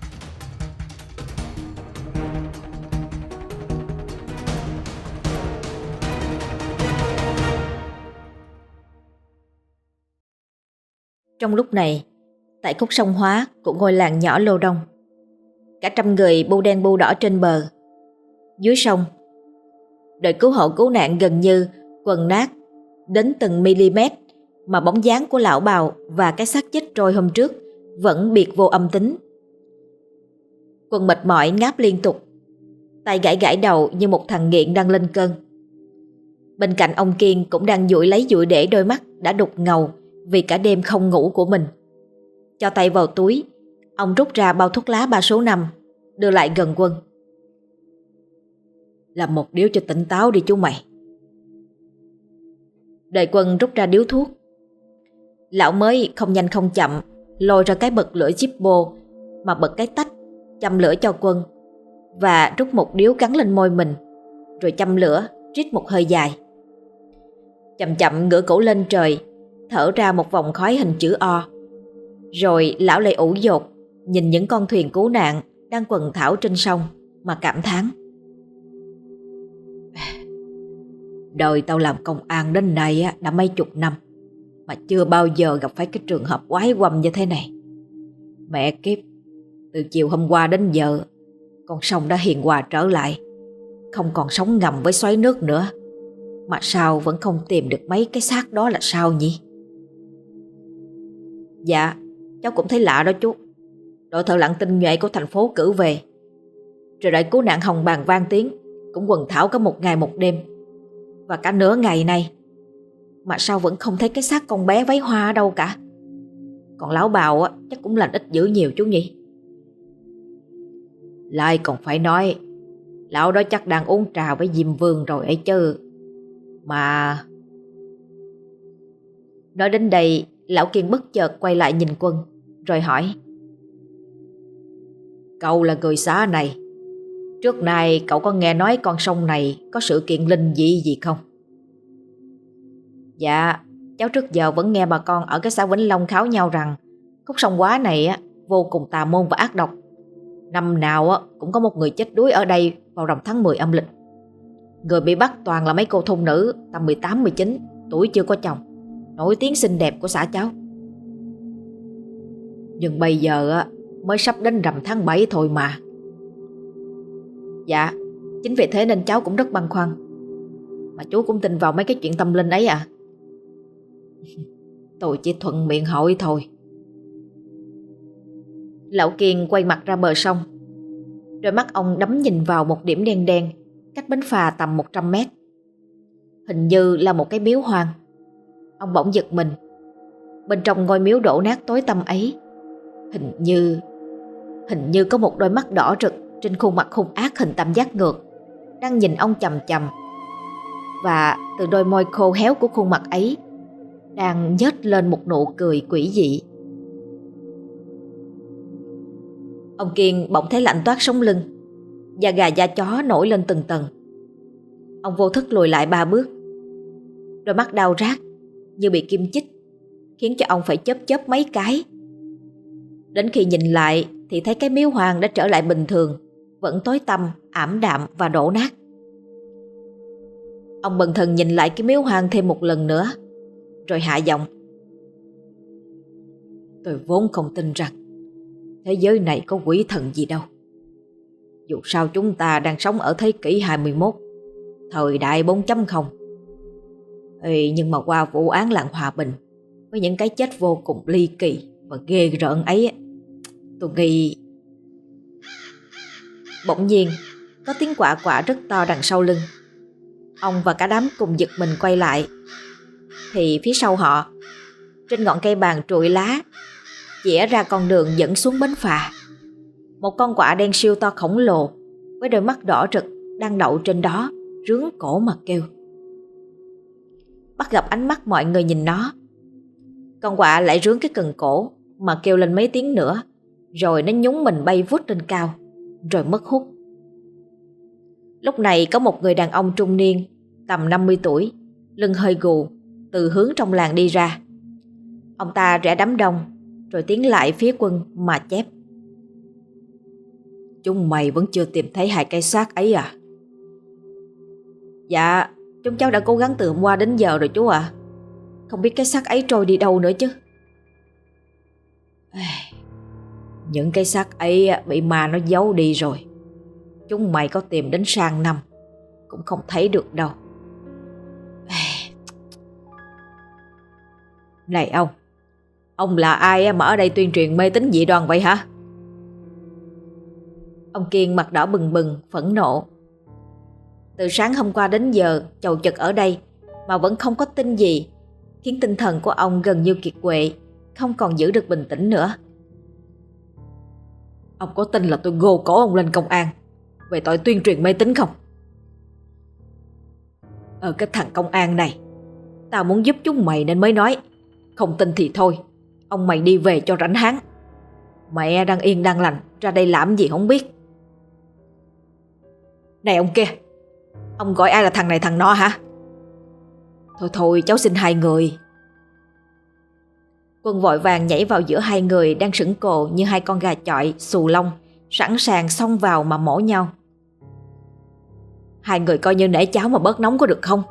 Trong lúc này, tại khúc sông Hóa của ngôi làng nhỏ Lô Đông, cả trăm người bu đen bu đỏ trên bờ. Dưới sông, đội cứu hộ cứu nạn gần như quần nát đến từng mm, mà bóng dáng của lão bào và cái xác chết trôi hôm trước vẫn biệt vô âm tính. Quân mệt mỏi ngáp liên tục, tay gãi gãi đầu như một thằng nghiện đang lên cơn. Bên cạnh ông Kiên cũng đang dụi lấy dụi để đôi mắt đã đục ngầu vì cả đêm không ngủ của mình. Cho tay vào túi, ông rút ra bao thuốc lá 3 số 5, đưa lại gần Quân. Làm một điếu cho tỉnh táo đi chú mày. Đợi Quân rút ra điếu thuốc, lão mới không nhanh không chậm lôi ra cái bật lửa Zippo mà bật cái tách, châm lửa cho Quân và rút một điếu gắn lên môi mình, rồi châm lửa, rít một hơi dài. Chậm chậm ngửa cổ lên trời, thở ra một vòng khói hình chữ O. Rồi lão lại ủ dột nhìn những con thuyền cứu nạn đang quần thảo trên sông mà cảm thán. Đời tao làm công an đến nay đã mấy chục năm, mà chưa bao giờ gặp phải cái trường hợp quái quăm như thế này. Mẹ kiếp, từ chiều hôm qua đến giờ, con sông đã hiền hòa trở lại, không còn sóng ngầm với xoáy nước nữa. Mà sao vẫn không tìm được mấy cái xác đó là sao nhỉ? Dạ, cháu cũng thấy lạ đó chú. Đội thợ lặn tinh nhuệ của thành phố cử về, rồi đội cứu nạn Hồng Bàng vang tiếng cũng quần thảo có một ngày một đêm, và cả nửa ngày nay, mà sao vẫn không thấy cái xác con bé váy hoa ở đâu cả. Còn lão bào chắc cũng lành ít dữ nhiều chú nhỉ? Lại còn phải nói, lão đó chắc đang uống trà với Diêm Vương rồi ấy chứ. Mà... Nói đến đây, lão Kiên bất chợt quay lại nhìn Quân, rồi hỏi. Cậu là người xã này, trước nay cậu có nghe nói con sông này có sự kiện linh dị gì không? Dạ, cháu trước giờ vẫn nghe bà con ở cái xã Vĩnh Long kháo nhau rằng khúc sông Quá này vô cùng tà môn và ác độc. Năm nào cũng có một người chết đuối ở đây vào rằm tháng 10 âm lịch. Người bị bắt toàn là mấy cô thôn nữ tầm 18-19, tuổi chưa có chồng, nổi tiếng xinh đẹp của xã cháu. Nhưng bây giờ mới sắp đến rằm tháng 7 thôi mà. Dạ, chính vì thế nên cháu cũng rất băn khoăn. Mà chú cũng tin vào mấy cái chuyện tâm linh ấy à? Tôi chỉ thuận miệng hỏi thôi. Lão Kiên quay mặt ra bờ sông. Đôi mắt ông đắm nhìn vào một điểm đen đen cách bến phà tầm 100 mét. Hình như là một cái miếu hoang. Ông bỗng giật mình. Bên trong ngôi miếu đổ nát tối tăm ấy, hình như có một đôi mắt đỏ rực trên khuôn mặt hung ác hình tam giác ngược đang nhìn ông chằm chằm. Và từ đôi môi khô héo của khuôn mặt ấy đang nhếch lên một nụ cười quỷ dị. Ông Kiên bỗng thấy lạnh toát sống lưng, da gà da chó nổi lên từng tầng. Ông vô thức lùi lại 3 bước. Đôi mắt đau rát như bị kim chích, khiến cho ông phải chớp chớp mấy cái. Đến khi nhìn lại thì thấy cái miếu hoang đã trở lại bình thường, vẫn tối tăm, ảm đạm và đổ nát. Ông bần thần nhìn lại cái miếu hoang thêm một lần nữa, rồi hạ giọng: Tôi vốn không tin rằng thế giới này có quỷ thần gì đâu. Dù sao chúng ta đang sống ở thế kỷ 21, thời đại 4.0. Nhưng mà qua vụ án làng Hòa Bình với những cái chết vô cùng ly kỳ và ghê rợn ấy, tôi nghĩ... Bỗng nhiên có tiếng quạ quạ rất to đằng sau lưng. Ông và cả đám cùng giật mình quay lại. Thì phía sau họ, trên ngọn cây bàng trụi lá, chĩa ra con đường dẫn xuống bến phà, một con quạ đen siêu to khổng lồ với đôi mắt đỏ rực đang đậu trên đó, rướn cổ mà kêu. Bắt gặp ánh mắt mọi người nhìn nó, con quạ lại rướn cái cần cổ mà kêu lên mấy tiếng nữa, rồi nó nhúng mình bay vút lên cao, rồi mất hút. Lúc này có một người đàn ông trung niên tầm 50 tuổi, lưng hơi gù, từ hướng trong làng đi ra. Ông ta rẽ đám đông rồi tiến lại phía Quân mà chép: Chúng mày vẫn chưa tìm thấy 2 cái xác ấy à? Dạ, chúng cháu đã cố gắng từ hôm qua đến giờ rồi chú ạ. Không biết cái xác ấy trôi đi đâu nữa chứ. Những cái xác ấy bị ma nó giấu đi rồi. Chúng mày có tìm đến sang năm cũng không thấy được đâu. Này ông là ai mà ở đây tuyên truyền mê tín dị đoan vậy hả? Ông Kiên mặt đỏ bừng bừng, phẫn nộ. Từ sáng hôm qua đến giờ chầu chật ở đây mà vẫn không có tin gì, khiến tinh thần của ông gần như kiệt quệ, không còn giữ được bình tĩnh nữa. Ông có tin là tôi gô cổ ông lên công an về tội tuyên truyền mê tín không? Cái thằng công an này, tao muốn giúp chúng mày nên mới nói. Không tin thì thôi, ông mày đi về cho rảnh háng. Mẹ đang yên đang lành, ra đây làm gì không biết. Này ông kia, ông gọi ai là thằng này thằng nọ hả? Thôi cháu xin 2 người. Quân vội vàng nhảy vào giữa 2 người đang sững cồ như 2 con gà chọi xù lông, sẵn sàng xông vào mà mổ nhau. 2 người coi như nể cháu mà bớt nóng có được không?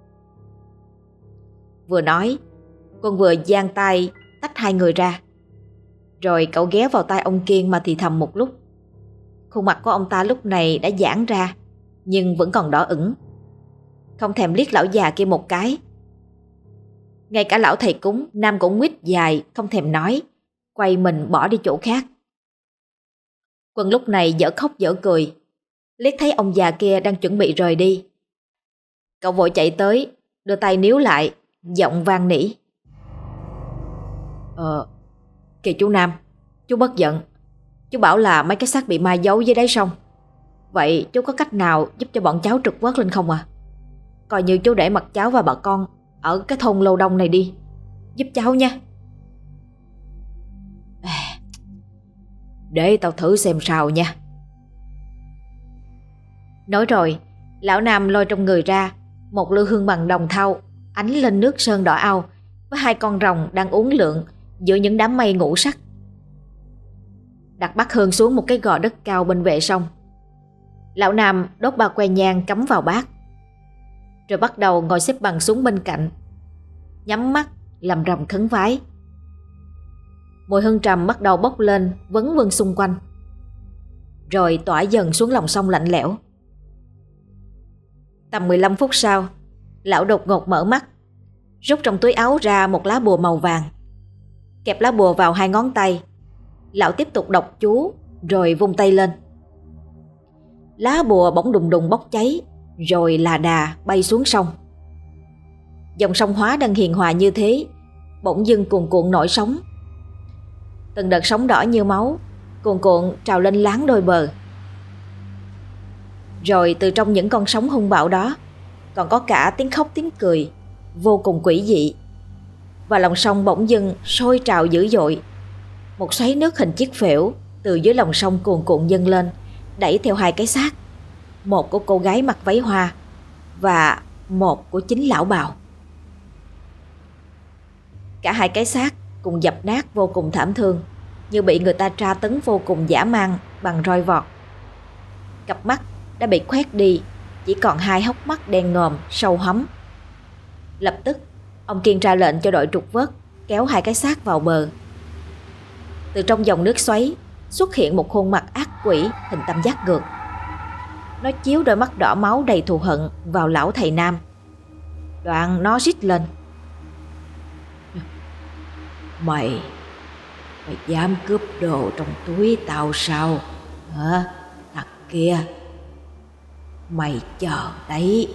Vừa nói, Quân vừa giang tay tách 2 người ra. Rồi cậu ghé vào tai ông Kiên mà thì thầm một lúc. Khuôn mặt của ông ta lúc này đã giãn ra, nhưng vẫn còn đỏ ửng, không thèm liếc lão già kia một cái. Ngay cả lão thầy cúng Nam cũng nguyết dài, không thèm nói, quay mình bỏ đi chỗ khác. Quân lúc này dở khóc dở cười, liếc thấy ông già kia đang chuẩn bị rời đi. Cậu vội chạy tới, đưa tay níu lại, giọng vang nỉ: Kìa chú Nam, chú bất giận. Chú bảo là mấy cái xác bị ma giấu dưới đáy sông. Vậy chú có cách nào giúp cho bọn cháu trục vớt lên không à? Coi như chú để mặc cháu và bà con ở cái thôn Lâu Đông này đi, giúp cháu nha. Để tao thử xem sao nha. Nói rồi, lão Nam lôi trong người ra một lư hương bằng đồng thau, ánh lên nước sơn đỏ ao với 2 con rồng đang uốn lượn giữa những đám mây ngũ sắc. đặt bát hương xuống một cái gò đất cao bên vệ sông. Lão Nam đốt 3 que nhang cắm vào bát, rồi bắt đầu ngồi xếp bằng xuống bên cạnh, nhắm mắt làm rầm khấn vái. Mùi hương trầm bắt đầu bốc lên vấn vương xung quanh, rồi tỏa dần xuống lòng sông lạnh lẽo. Tầm 15 phút sau, lão đột ngột mở mắt, rút trong túi áo ra một lá bùa màu vàng, kẹp lá bùa vào 2 ngón tay. Lão tiếp tục đọc chú rồi vung tay lên. Lá bùa bỗng đùng đùng bốc cháy, rồi là đà bay xuống sông. Dòng sông Hóa đang hiền hòa như thế bỗng dưng cuồn cuộn nổi sóng. Từng đợt sóng đỏ như máu cuồn cuộn trào lên láng đôi bờ. Rồi từ trong những con sóng hung bạo đó còn có cả tiếng khóc tiếng cười vô cùng quỷ dị. Và lòng sông bỗng dưng sôi trào dữ dội. Một xoáy nước hình chiếc phễu từ dưới lòng sông cuồn cuộn dâng lên, đẩy theo 2 cái xác, một của cô gái mặc váy hoa và một của chính lão bào. Cả 2 cái xác cùng dập nát vô cùng thảm thương, như bị người ta tra tấn vô cùng dã man bằng roi vọt. Cặp mắt đã bị khoét đi, chỉ còn 2 hốc mắt đen ngòm sâu hóm. Lập tức ông Kiên ra lệnh cho đội trục vớt kéo 2 cái xác vào bờ. Từ trong dòng nước xoáy xuất hiện một khuôn mặt ác quỷ hình tam giác ngược. Nó chiếu đôi mắt đỏ máu đầy thù hận vào lão thầy Nam. Đoạn nó rít lên: Mày dám cướp đồ trong túi tao sao hả? Thằng kia, mày chờ đấy.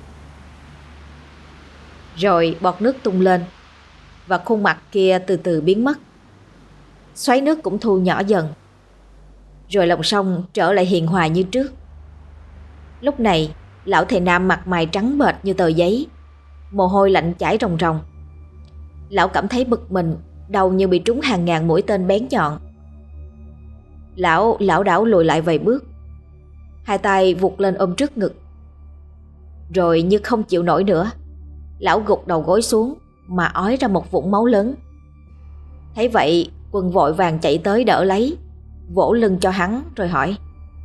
Rồi bọt nước tung lên và khuôn mặt kia từ từ biến mất. Xoáy nước cũng thu nhỏ dần, rồi lòng sông trở lại hiền hòa như trước. Lúc này lão thầy Nam mặt mày trắng bệch như tờ giấy, mồ hôi lạnh chảy ròng ròng. Lão cảm thấy bực mình, đầu như bị trúng hàng ngàn mũi tên bén nhọn. Lão lảo đảo lùi lại vài bước, 2 tay vụt lên ôm trước ngực. Rồi như không chịu nổi nữa, lão gục đầu gối xuống mà ói ra một vũng máu lớn. Thấy vậy, Quân vội vàng chạy tới đỡ lấy, vỗ lưng cho hắn rồi hỏi: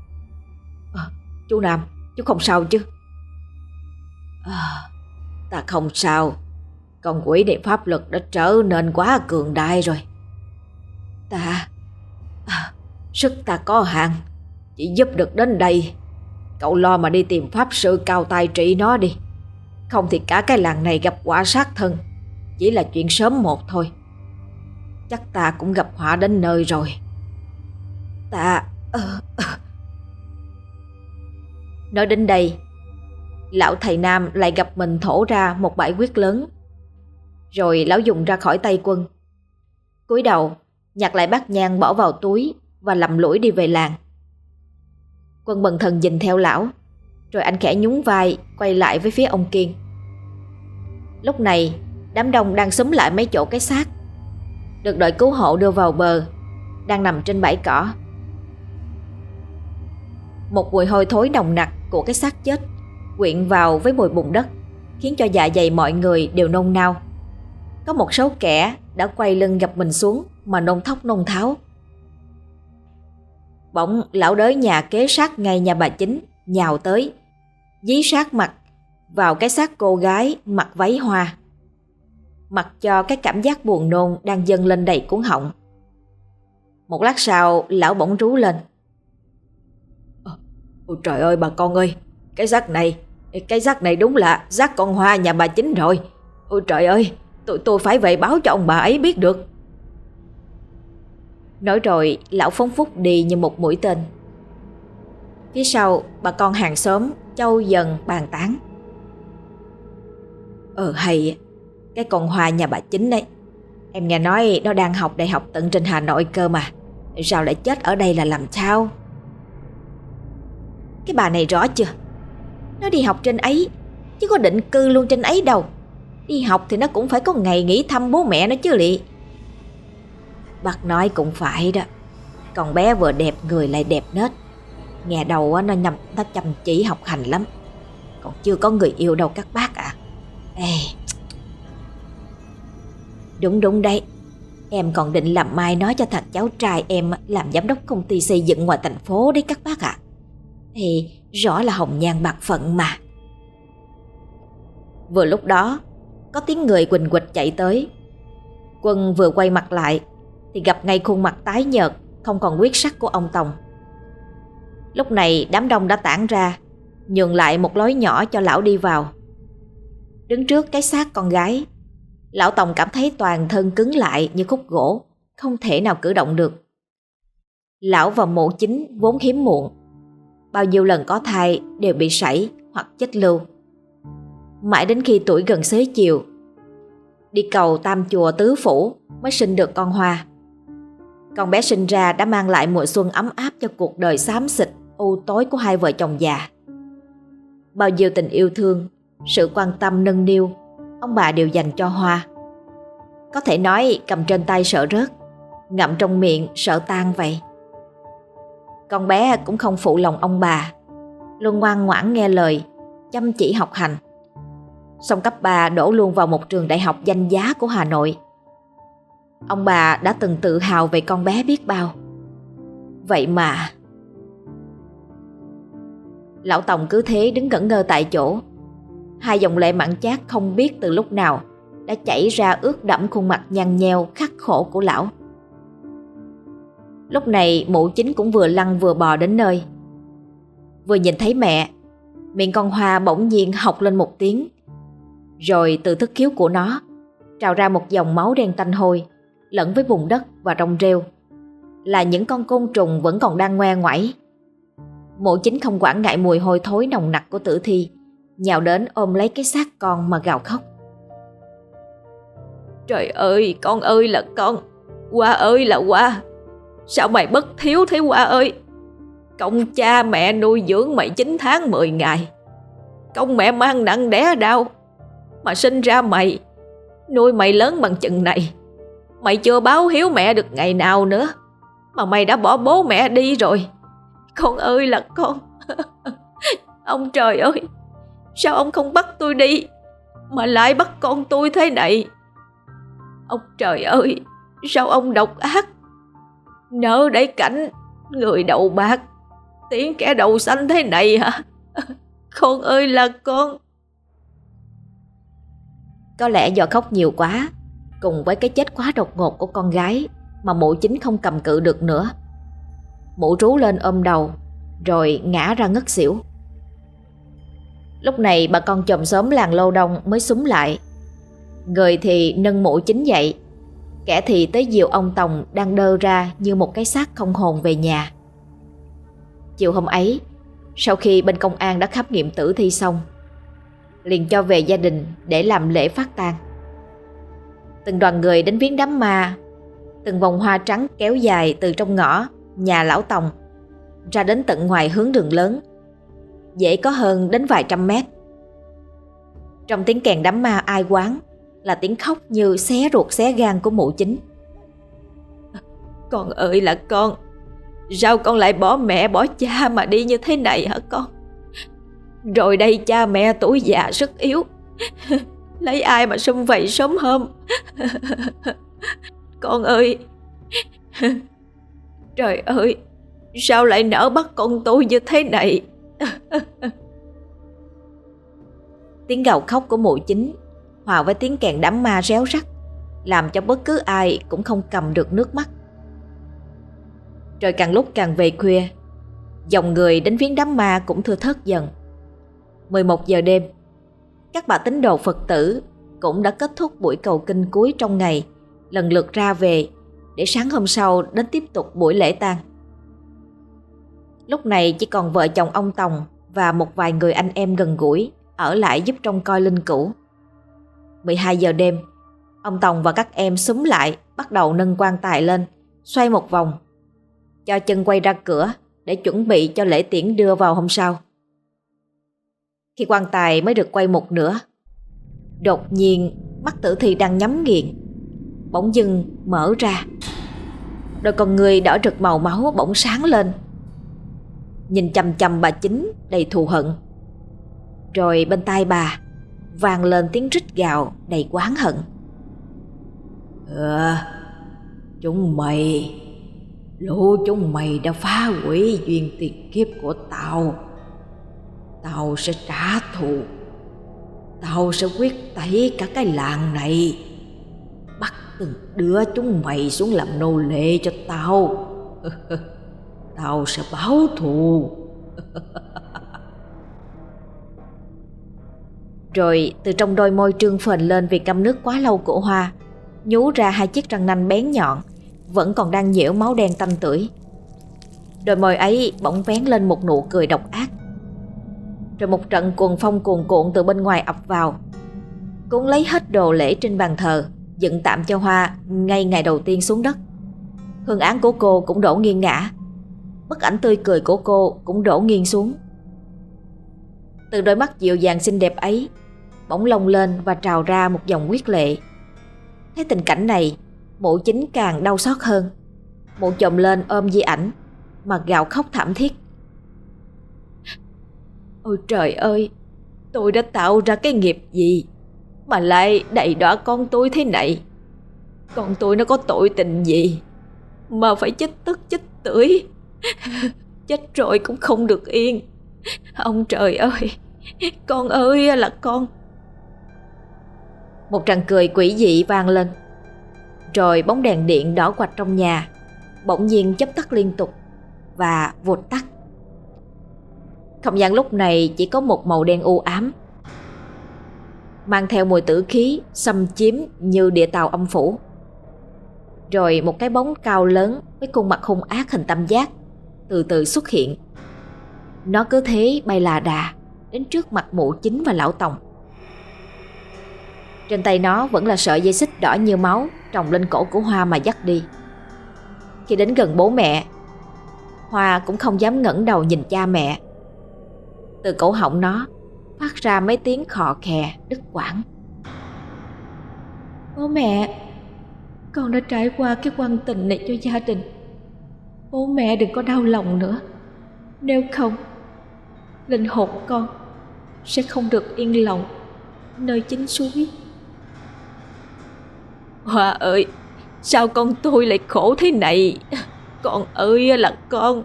Chú Nam, chú không sao chứ? Ta không sao. Con quỷ này pháp lực đã trở nên quá cường đại rồi. Sức ta có hạn, chỉ giúp được đến đây. Cậu lo mà đi tìm pháp sư cao tay trị nó đi. Không thì cả cái làng này gặp quả sát thân, chỉ là chuyện sớm một thôi. Chắc ta cũng gặp họa đến nơi rồi. Nói đến đây, lão thầy Nam lại gặp mình thổ ra một bãi huyết lớn. Rồi lão dùng ra khỏi tay Quân, cúi đầu nhặt lại bát nhang bỏ vào túi và lầm lũi đi về làng. Quân bần thần nhìn theo lão, rồi anh khẽ nhún vai quay lại với phía ông Kiên. Lúc này đám đông đang xúm lại mấy chỗ cái xác được đội cứu hộ đưa vào bờ, đang nằm trên bãi cỏ. Một mùi hôi thối nồng nặc của cái xác chết quyện vào với mùi bùn đất, khiến cho dạ dày mọi người đều nôn nao. Có một số kẻ đã quay lưng gập mình xuống mà nôn thốc nôn tháo. Bỗng lão đới nhà kế sát ngay nhà bà Chính nhào tới, dí sát mặt vào cái xác cô gái mặc váy hoa, mặc cho cái cảm giác buồn nôn đang dâng lên đầy cuống họng. Một lát sau, lão bỗng rú lên: Ôi trời ơi bà con ơi, cái xác này đúng là xác con Hoa nhà bà Chính rồi. Ôi trời ơi, tôi phải về báo cho ông bà ấy biết được. Nói rồi lão phóng phúc đi như một mũi tên. Phía sau, bà con hàng xóm châu dần bàn tán: Hay, cái con Hoa nhà bà Chính đấy, em nghe nói nó đang học đại học tận trên Hà Nội cơ mà, sao lại chết ở đây là làm sao? Cái bà này rõ chưa? Nó đi học trên ấy, chứ có định cư luôn trên ấy đâu. Đi học thì nó cũng phải có ngày nghỉ thăm bố mẹ nó chứ lị. Bác nói cũng phải đó. Con bé vừa đẹp người lại đẹp nết. Nghe đầu nó chăm chỉ học hành lắm. Còn chưa có người yêu đâu các bác ạ. Đúng đấy. Em còn định làm mai nói cho thằng cháu trai em làm giám đốc công ty xây dựng ngoài thành phố đấy các bác ạ. Thì rõ là hồng nhan bạc phận mà. Vừa lúc đó, có tiếng người quỳnh quỳnh chạy tới. Quân vừa quay mặt lại thì gặp ngay khuôn mặt tái nhợt, không còn huyết sắc của ông Tòng. Lúc này đám đông đã tản ra, nhường lại một lối nhỏ cho lão đi vào. Đứng trước cái xác con gái, lão Tòng cảm thấy toàn thân cứng lại như khúc gỗ, không thể nào cử động được. Lão và mụ Chính vốn hiếm muộn, bao nhiêu lần có thai đều bị sảy hoặc chết lưu. Mãi đến khi tuổi gần xế chiều, đi cầu tam chùa tứ phủ mới sinh được con Hoa. Con bé sinh ra đã mang lại mùa xuân ấm áp cho cuộc đời xám xịt u tối của hai vợ chồng già. Bao nhiêu tình yêu thương, sự quan tâm nâng niu, ông bà đều dành cho Hoa. Có thể nói cầm trên tay sợ rớt, ngậm trong miệng sợ tan vậy. Con bé cũng không phụ lòng ông bà, luôn ngoan ngoãn nghe lời, chăm chỉ học hành. Xong cấp 3 đổ luôn vào một trường đại học danh giá của Hà Nội. Ông bà đã từng tự hào về con bé biết bao. Vậy mà lão Tòng cứ thế đứng ngẩn ngơ tại chỗ. Hai dòng lệ mặn chát không biết từ lúc nào đã chảy ra ướt đẫm khuôn mặt nhăn nheo khắc khổ của lão. Lúc này mụ Chính cũng vừa lăn vừa bò đến nơi. Vừa nhìn thấy mẹ, miệng con Hoa bỗng nhiên hộc lên một tiếng. Rồi từ thất khiếu của nó trào ra một dòng máu đen tanh hôi, lẫn với bùn đất và rong rêu, là những con côn trùng vẫn còn đang ngoe ngoẩy. Mụ Chính không quản ngại mùi hôi thối nồng nặc của tử thi, nhào đến ôm lấy cái xác con mà gào khóc. Trời ơi, con ơi là con, Hoa ơi là Hoa, sao mày bất hiếu thế Hoa ơi? Công cha mẹ nuôi dưỡng mày 9 tháng 10 ngày, công mẹ mang nặng đẻ đau mà sinh ra mày, nuôi mày lớn bằng chừng này. Mày chưa báo hiếu mẹ được ngày nào nữa mà mày đã bỏ bố mẹ đi rồi. Con ơi là con. Ông trời ơi, sao ông không bắt tôi đi mà lại bắt con tôi thế này? Ông trời ơi, sao ông độc ác, nỡ để cảnh người đầu bạc tiếng kẻ đầu xanh thế này hả? Con ơi là con. Có lẽ do khóc nhiều quá, cùng với cái chết quá đột ngột của con gái, mà mụ Chính không cầm cự được nữa. Mụ rú lên ôm đầu, rồi ngã ra ngất xỉu. Lúc này bà con chòm xóm làng Lâu Đông mới xúm lại. Người thì nâng mụ Chính dậy, kẻ thì tới dìu ông Tòng đang đơ ra như một cái xác không hồn về nhà. Chiều hôm ấy, sau khi bên công an đã khám nghiệm tử thi xong, liền cho về gia đình để làm lễ phát tang. Từng đoàn người đến viếng đám ma, từng vòng hoa trắng kéo dài từ trong ngõ nhà lão Tòng ra đến tận ngoài hướng đường lớn, dễ có hơn đến vài trăm mét. Trong tiếng kèn đám ma ai oán là tiếng khóc như xé ruột xé gan của mụ Chính. Con ơi là con, sao con lại bỏ mẹ bỏ cha mà đi như thế này hả con? Rồi đây cha mẹ tuổi già sức yếu, lấy ai mà sum vầy sớm hôm? Con ơi, trời ơi, sao lại nỡ bắt con tôi như thế này? Tiếng gào khóc của mụ Chính hòa với tiếng kèn đám ma réo rắt làm cho bất cứ ai cũng không cầm được nước mắt. Trời càng lúc càng về khuya, dòng người đến viếng đám ma cũng thưa thớt dần. 11 giờ đêm, các bà tín đồ Phật tử cũng đã kết thúc buổi cầu kinh cuối trong ngày, lần lượt ra về để sáng hôm sau đến tiếp tục buổi lễ tang. Lúc này chỉ còn vợ chồng ông Tòng và một vài người anh em gần gũi ở lại giúp trông coi linh cữu. 12 giờ đêm, ông Tòng và các em xúm lại bắt đầu nâng quan tài lên, xoay một vòng, cho chân quay ra cửa để chuẩn bị cho lễ tiễn đưa vào hôm sau. Khi quan tài mới được quay một nửa, đột nhiên mắt tử thi đang nhắm nghiền bỗng dưng mở ra, đôi con người đỏ rực màu máu bỗng sáng lên, nhìn chằm chằm bà Chính đầy thù hận. Rồi bên tai bà vang lên tiếng rít gào đầy oán hận. Chúng mày, lũ chúng mày đã phá hủy duyên tiền kiếp của tao. Tao sẽ trả thù. Tao sẽ quyết tẩy cả cái làng này, bắt từng đứa chúng mày xuống làm nô lệ cho tao. Tao sẽ báo thù. Rồi từ trong đôi môi trương phình lên vì căm nước quá lâu của Hoa nhú ra hai chiếc răng nanh bén nhọn, vẫn còn đang nhiễu máu đen tanh tưởi. Đôi môi ấy bỗng vén lên một nụ cười độc ác. Rồi một trận cuồng phong cuồn cuộn từ bên ngoài ập vào, cuốn lấy hết đồ lễ trên bàn thờ dựng tạm cho Hoa ngay ngày đầu tiên xuống đất. Hương án của cô cũng đổ nghiêng ngã, bức ảnh tươi cười của cô cũng đổ nghiêng xuống. Từ đôi mắt dịu dàng xinh đẹp ấy bỗng lông lên và trào ra một dòng huyết lệ. Thấy tình cảnh này, Mụ Chính càng đau xót hơn. Mụ chồm lên ôm di ảnh mà gào khóc thảm thiết. Ôi trời ơi, tôi đã tạo ra cái nghiệp gì mà lại đầy đọa con tôi thế này? Con tôi nó có tội tình gì mà phải chết tức chết tưởi? Chết rồi cũng không được yên. Ông trời ơi, con ơi là con. Một tràng cười quỷ dị vang lên. Rồi bóng đèn điện đỏ quạch trong nhà bỗng nhiên chớp tắt liên tục và vụt tắt. Không gian lúc này chỉ có một màu đen u ám, mang theo mùi tử khí xâm chiếm như địa tàu âm phủ. Rồi một cái bóng cao lớn với khuôn mặt hung ác hình tam giác từ từ xuất hiện. Nó cứ thế bay là đà đến trước mặt Mụ Chính và Lão Tòng. Trên tay nó vẫn là sợi dây xích đỏ như máu tròng lên cổ của Hoa mà dắt đi. Khi đến gần bố mẹ, Hoa cũng không dám ngẩng đầu nhìn cha mẹ. Từ cổ họng nó phát ra mấy tiếng khò khè đứt quãng. Bố mẹ, con đã trải qua cái quan tình này cho gia đình. Bố mẹ đừng có đau lòng nữa. Nếu không, linh hồn con sẽ không được yên lòng nơi chính suối. Hoa ơi, sao con tôi lại khổ thế này? Con ơi là con.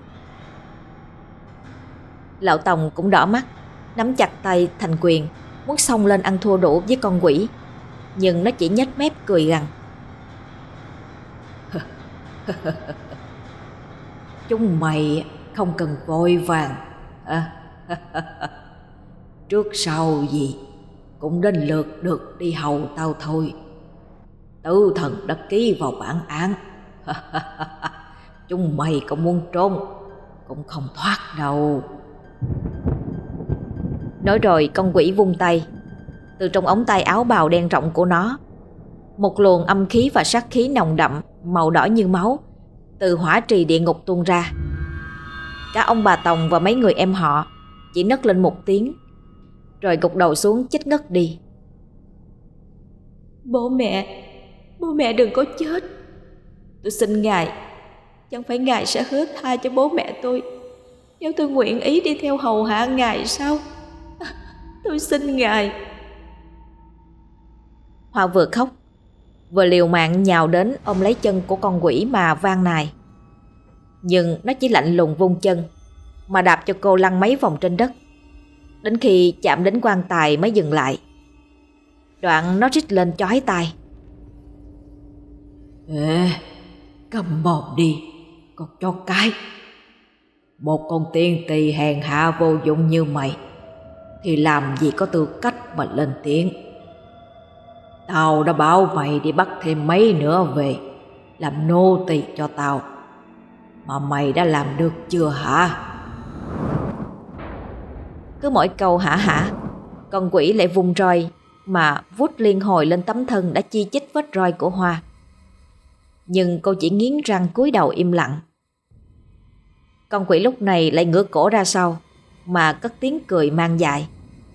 Lão Tòng cũng đỏ mắt, nắm chặt tay thành quyền, muốn xông lên ăn thua đủ với con quỷ. Nhưng nó chỉ nhếch mép cười gằn. Chúng mày không cần vội vàng. Trước sau gì cũng đến lượt được đi hầu tao thôi. Tử thần đã ký vào bản án. Chúng mày có muốn trốn cũng không thoát đâu. Nói rồi con quỷ vung tay. Từ trong ống tay áo bào đen rộng của nó, một luồng âm khí và sát khí nồng đậm màu đỏ như máu từ hỏa trì địa ngục tuôn ra. Cả ông bà Tòng và mấy người em họ chỉ nấc lên một tiếng, rồi gục đầu xuống chết ngất đi. Bố mẹ đừng có chết. Tôi xin ngài, chẳng phải ngài sẽ hứa tha cho bố mẹ tôi nếu tôi nguyện ý đi theo hầu hạ ngài sao? Tôi xin ngài. Hoa vừa khóc vừa liều mạng nhào đến ôm lấy chân của con quỷ mà van nài. Nhưng nó chỉ lạnh lùng vung chân mà đạp cho cô lăn mấy vòng trên đất, đến khi chạm đến quan tài mới dừng lại. Đoạn nó rít lên chói tai. Ê, cầm mồm đi, con chó cái. Một con tiên tỳ hèn hạ vô dụng như mày thì làm gì có tư cách mà lên tiếng. Tao đã bảo mày đi bắt thêm mấy nữa về làm nô tỳ cho tao, mà mày đã làm được chưa hả? Cứ mỗi câu hả, con quỷ lại vung roi mà vút liên hồi lên tấm thân đã chi chít vết roi của Hoa. Nhưng cô chỉ nghiến răng cúi đầu im lặng. Con quỷ lúc này lại ngửa cổ ra sau mà cất tiếng cười mang dại.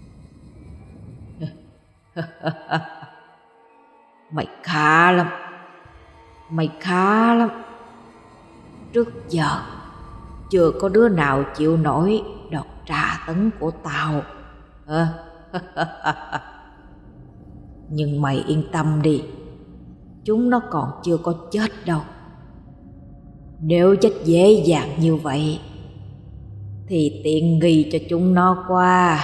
Mày khá lắm. Mày khá lắm. Trước giờ chưa có đứa nào chịu nổi đợt tra tấn của tao. Nhưng mày yên tâm đi, chúng nó còn chưa có chết đâu. Nếu chết dễ dàng như vậy thì tiện nghi cho chúng nó qua.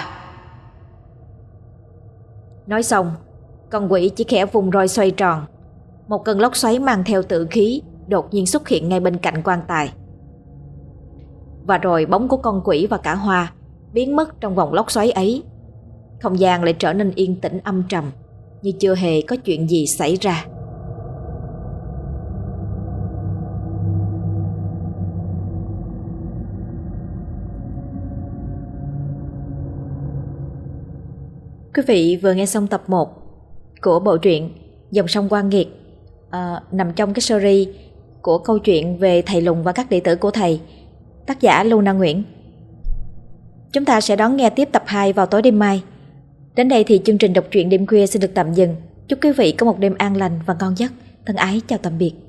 Nói xong, con quỷ chỉ khẽ vùng roi xoay tròn. Một cơn lốc xoáy mang theo tử khí đột nhiên xuất hiện ngay bên cạnh quan tài. Và rồi bóng của con quỷ và cả Hoa biến mất trong vòng lốc xoáy ấy. Không gian lại trở nên yên tĩnh âm trầm, như chưa hề có chuyện gì xảy ra. Quý vị vừa nghe xong tập 1 của bộ truyện Dòng sông Quan Nghiệt, nằm trong cái series của câu chuyện về thầy Lùng và các đệ tử của thầy, tác giả Luna Nguyễn. Chúng ta sẽ đón nghe tiếp tập 2 vào tối đêm mai. Đến đây thì chương trình đọc truyện đêm khuya xin được tạm dừng. Chúc quý vị có một đêm an lành và ngon giấc. Thân ái chào tạm biệt.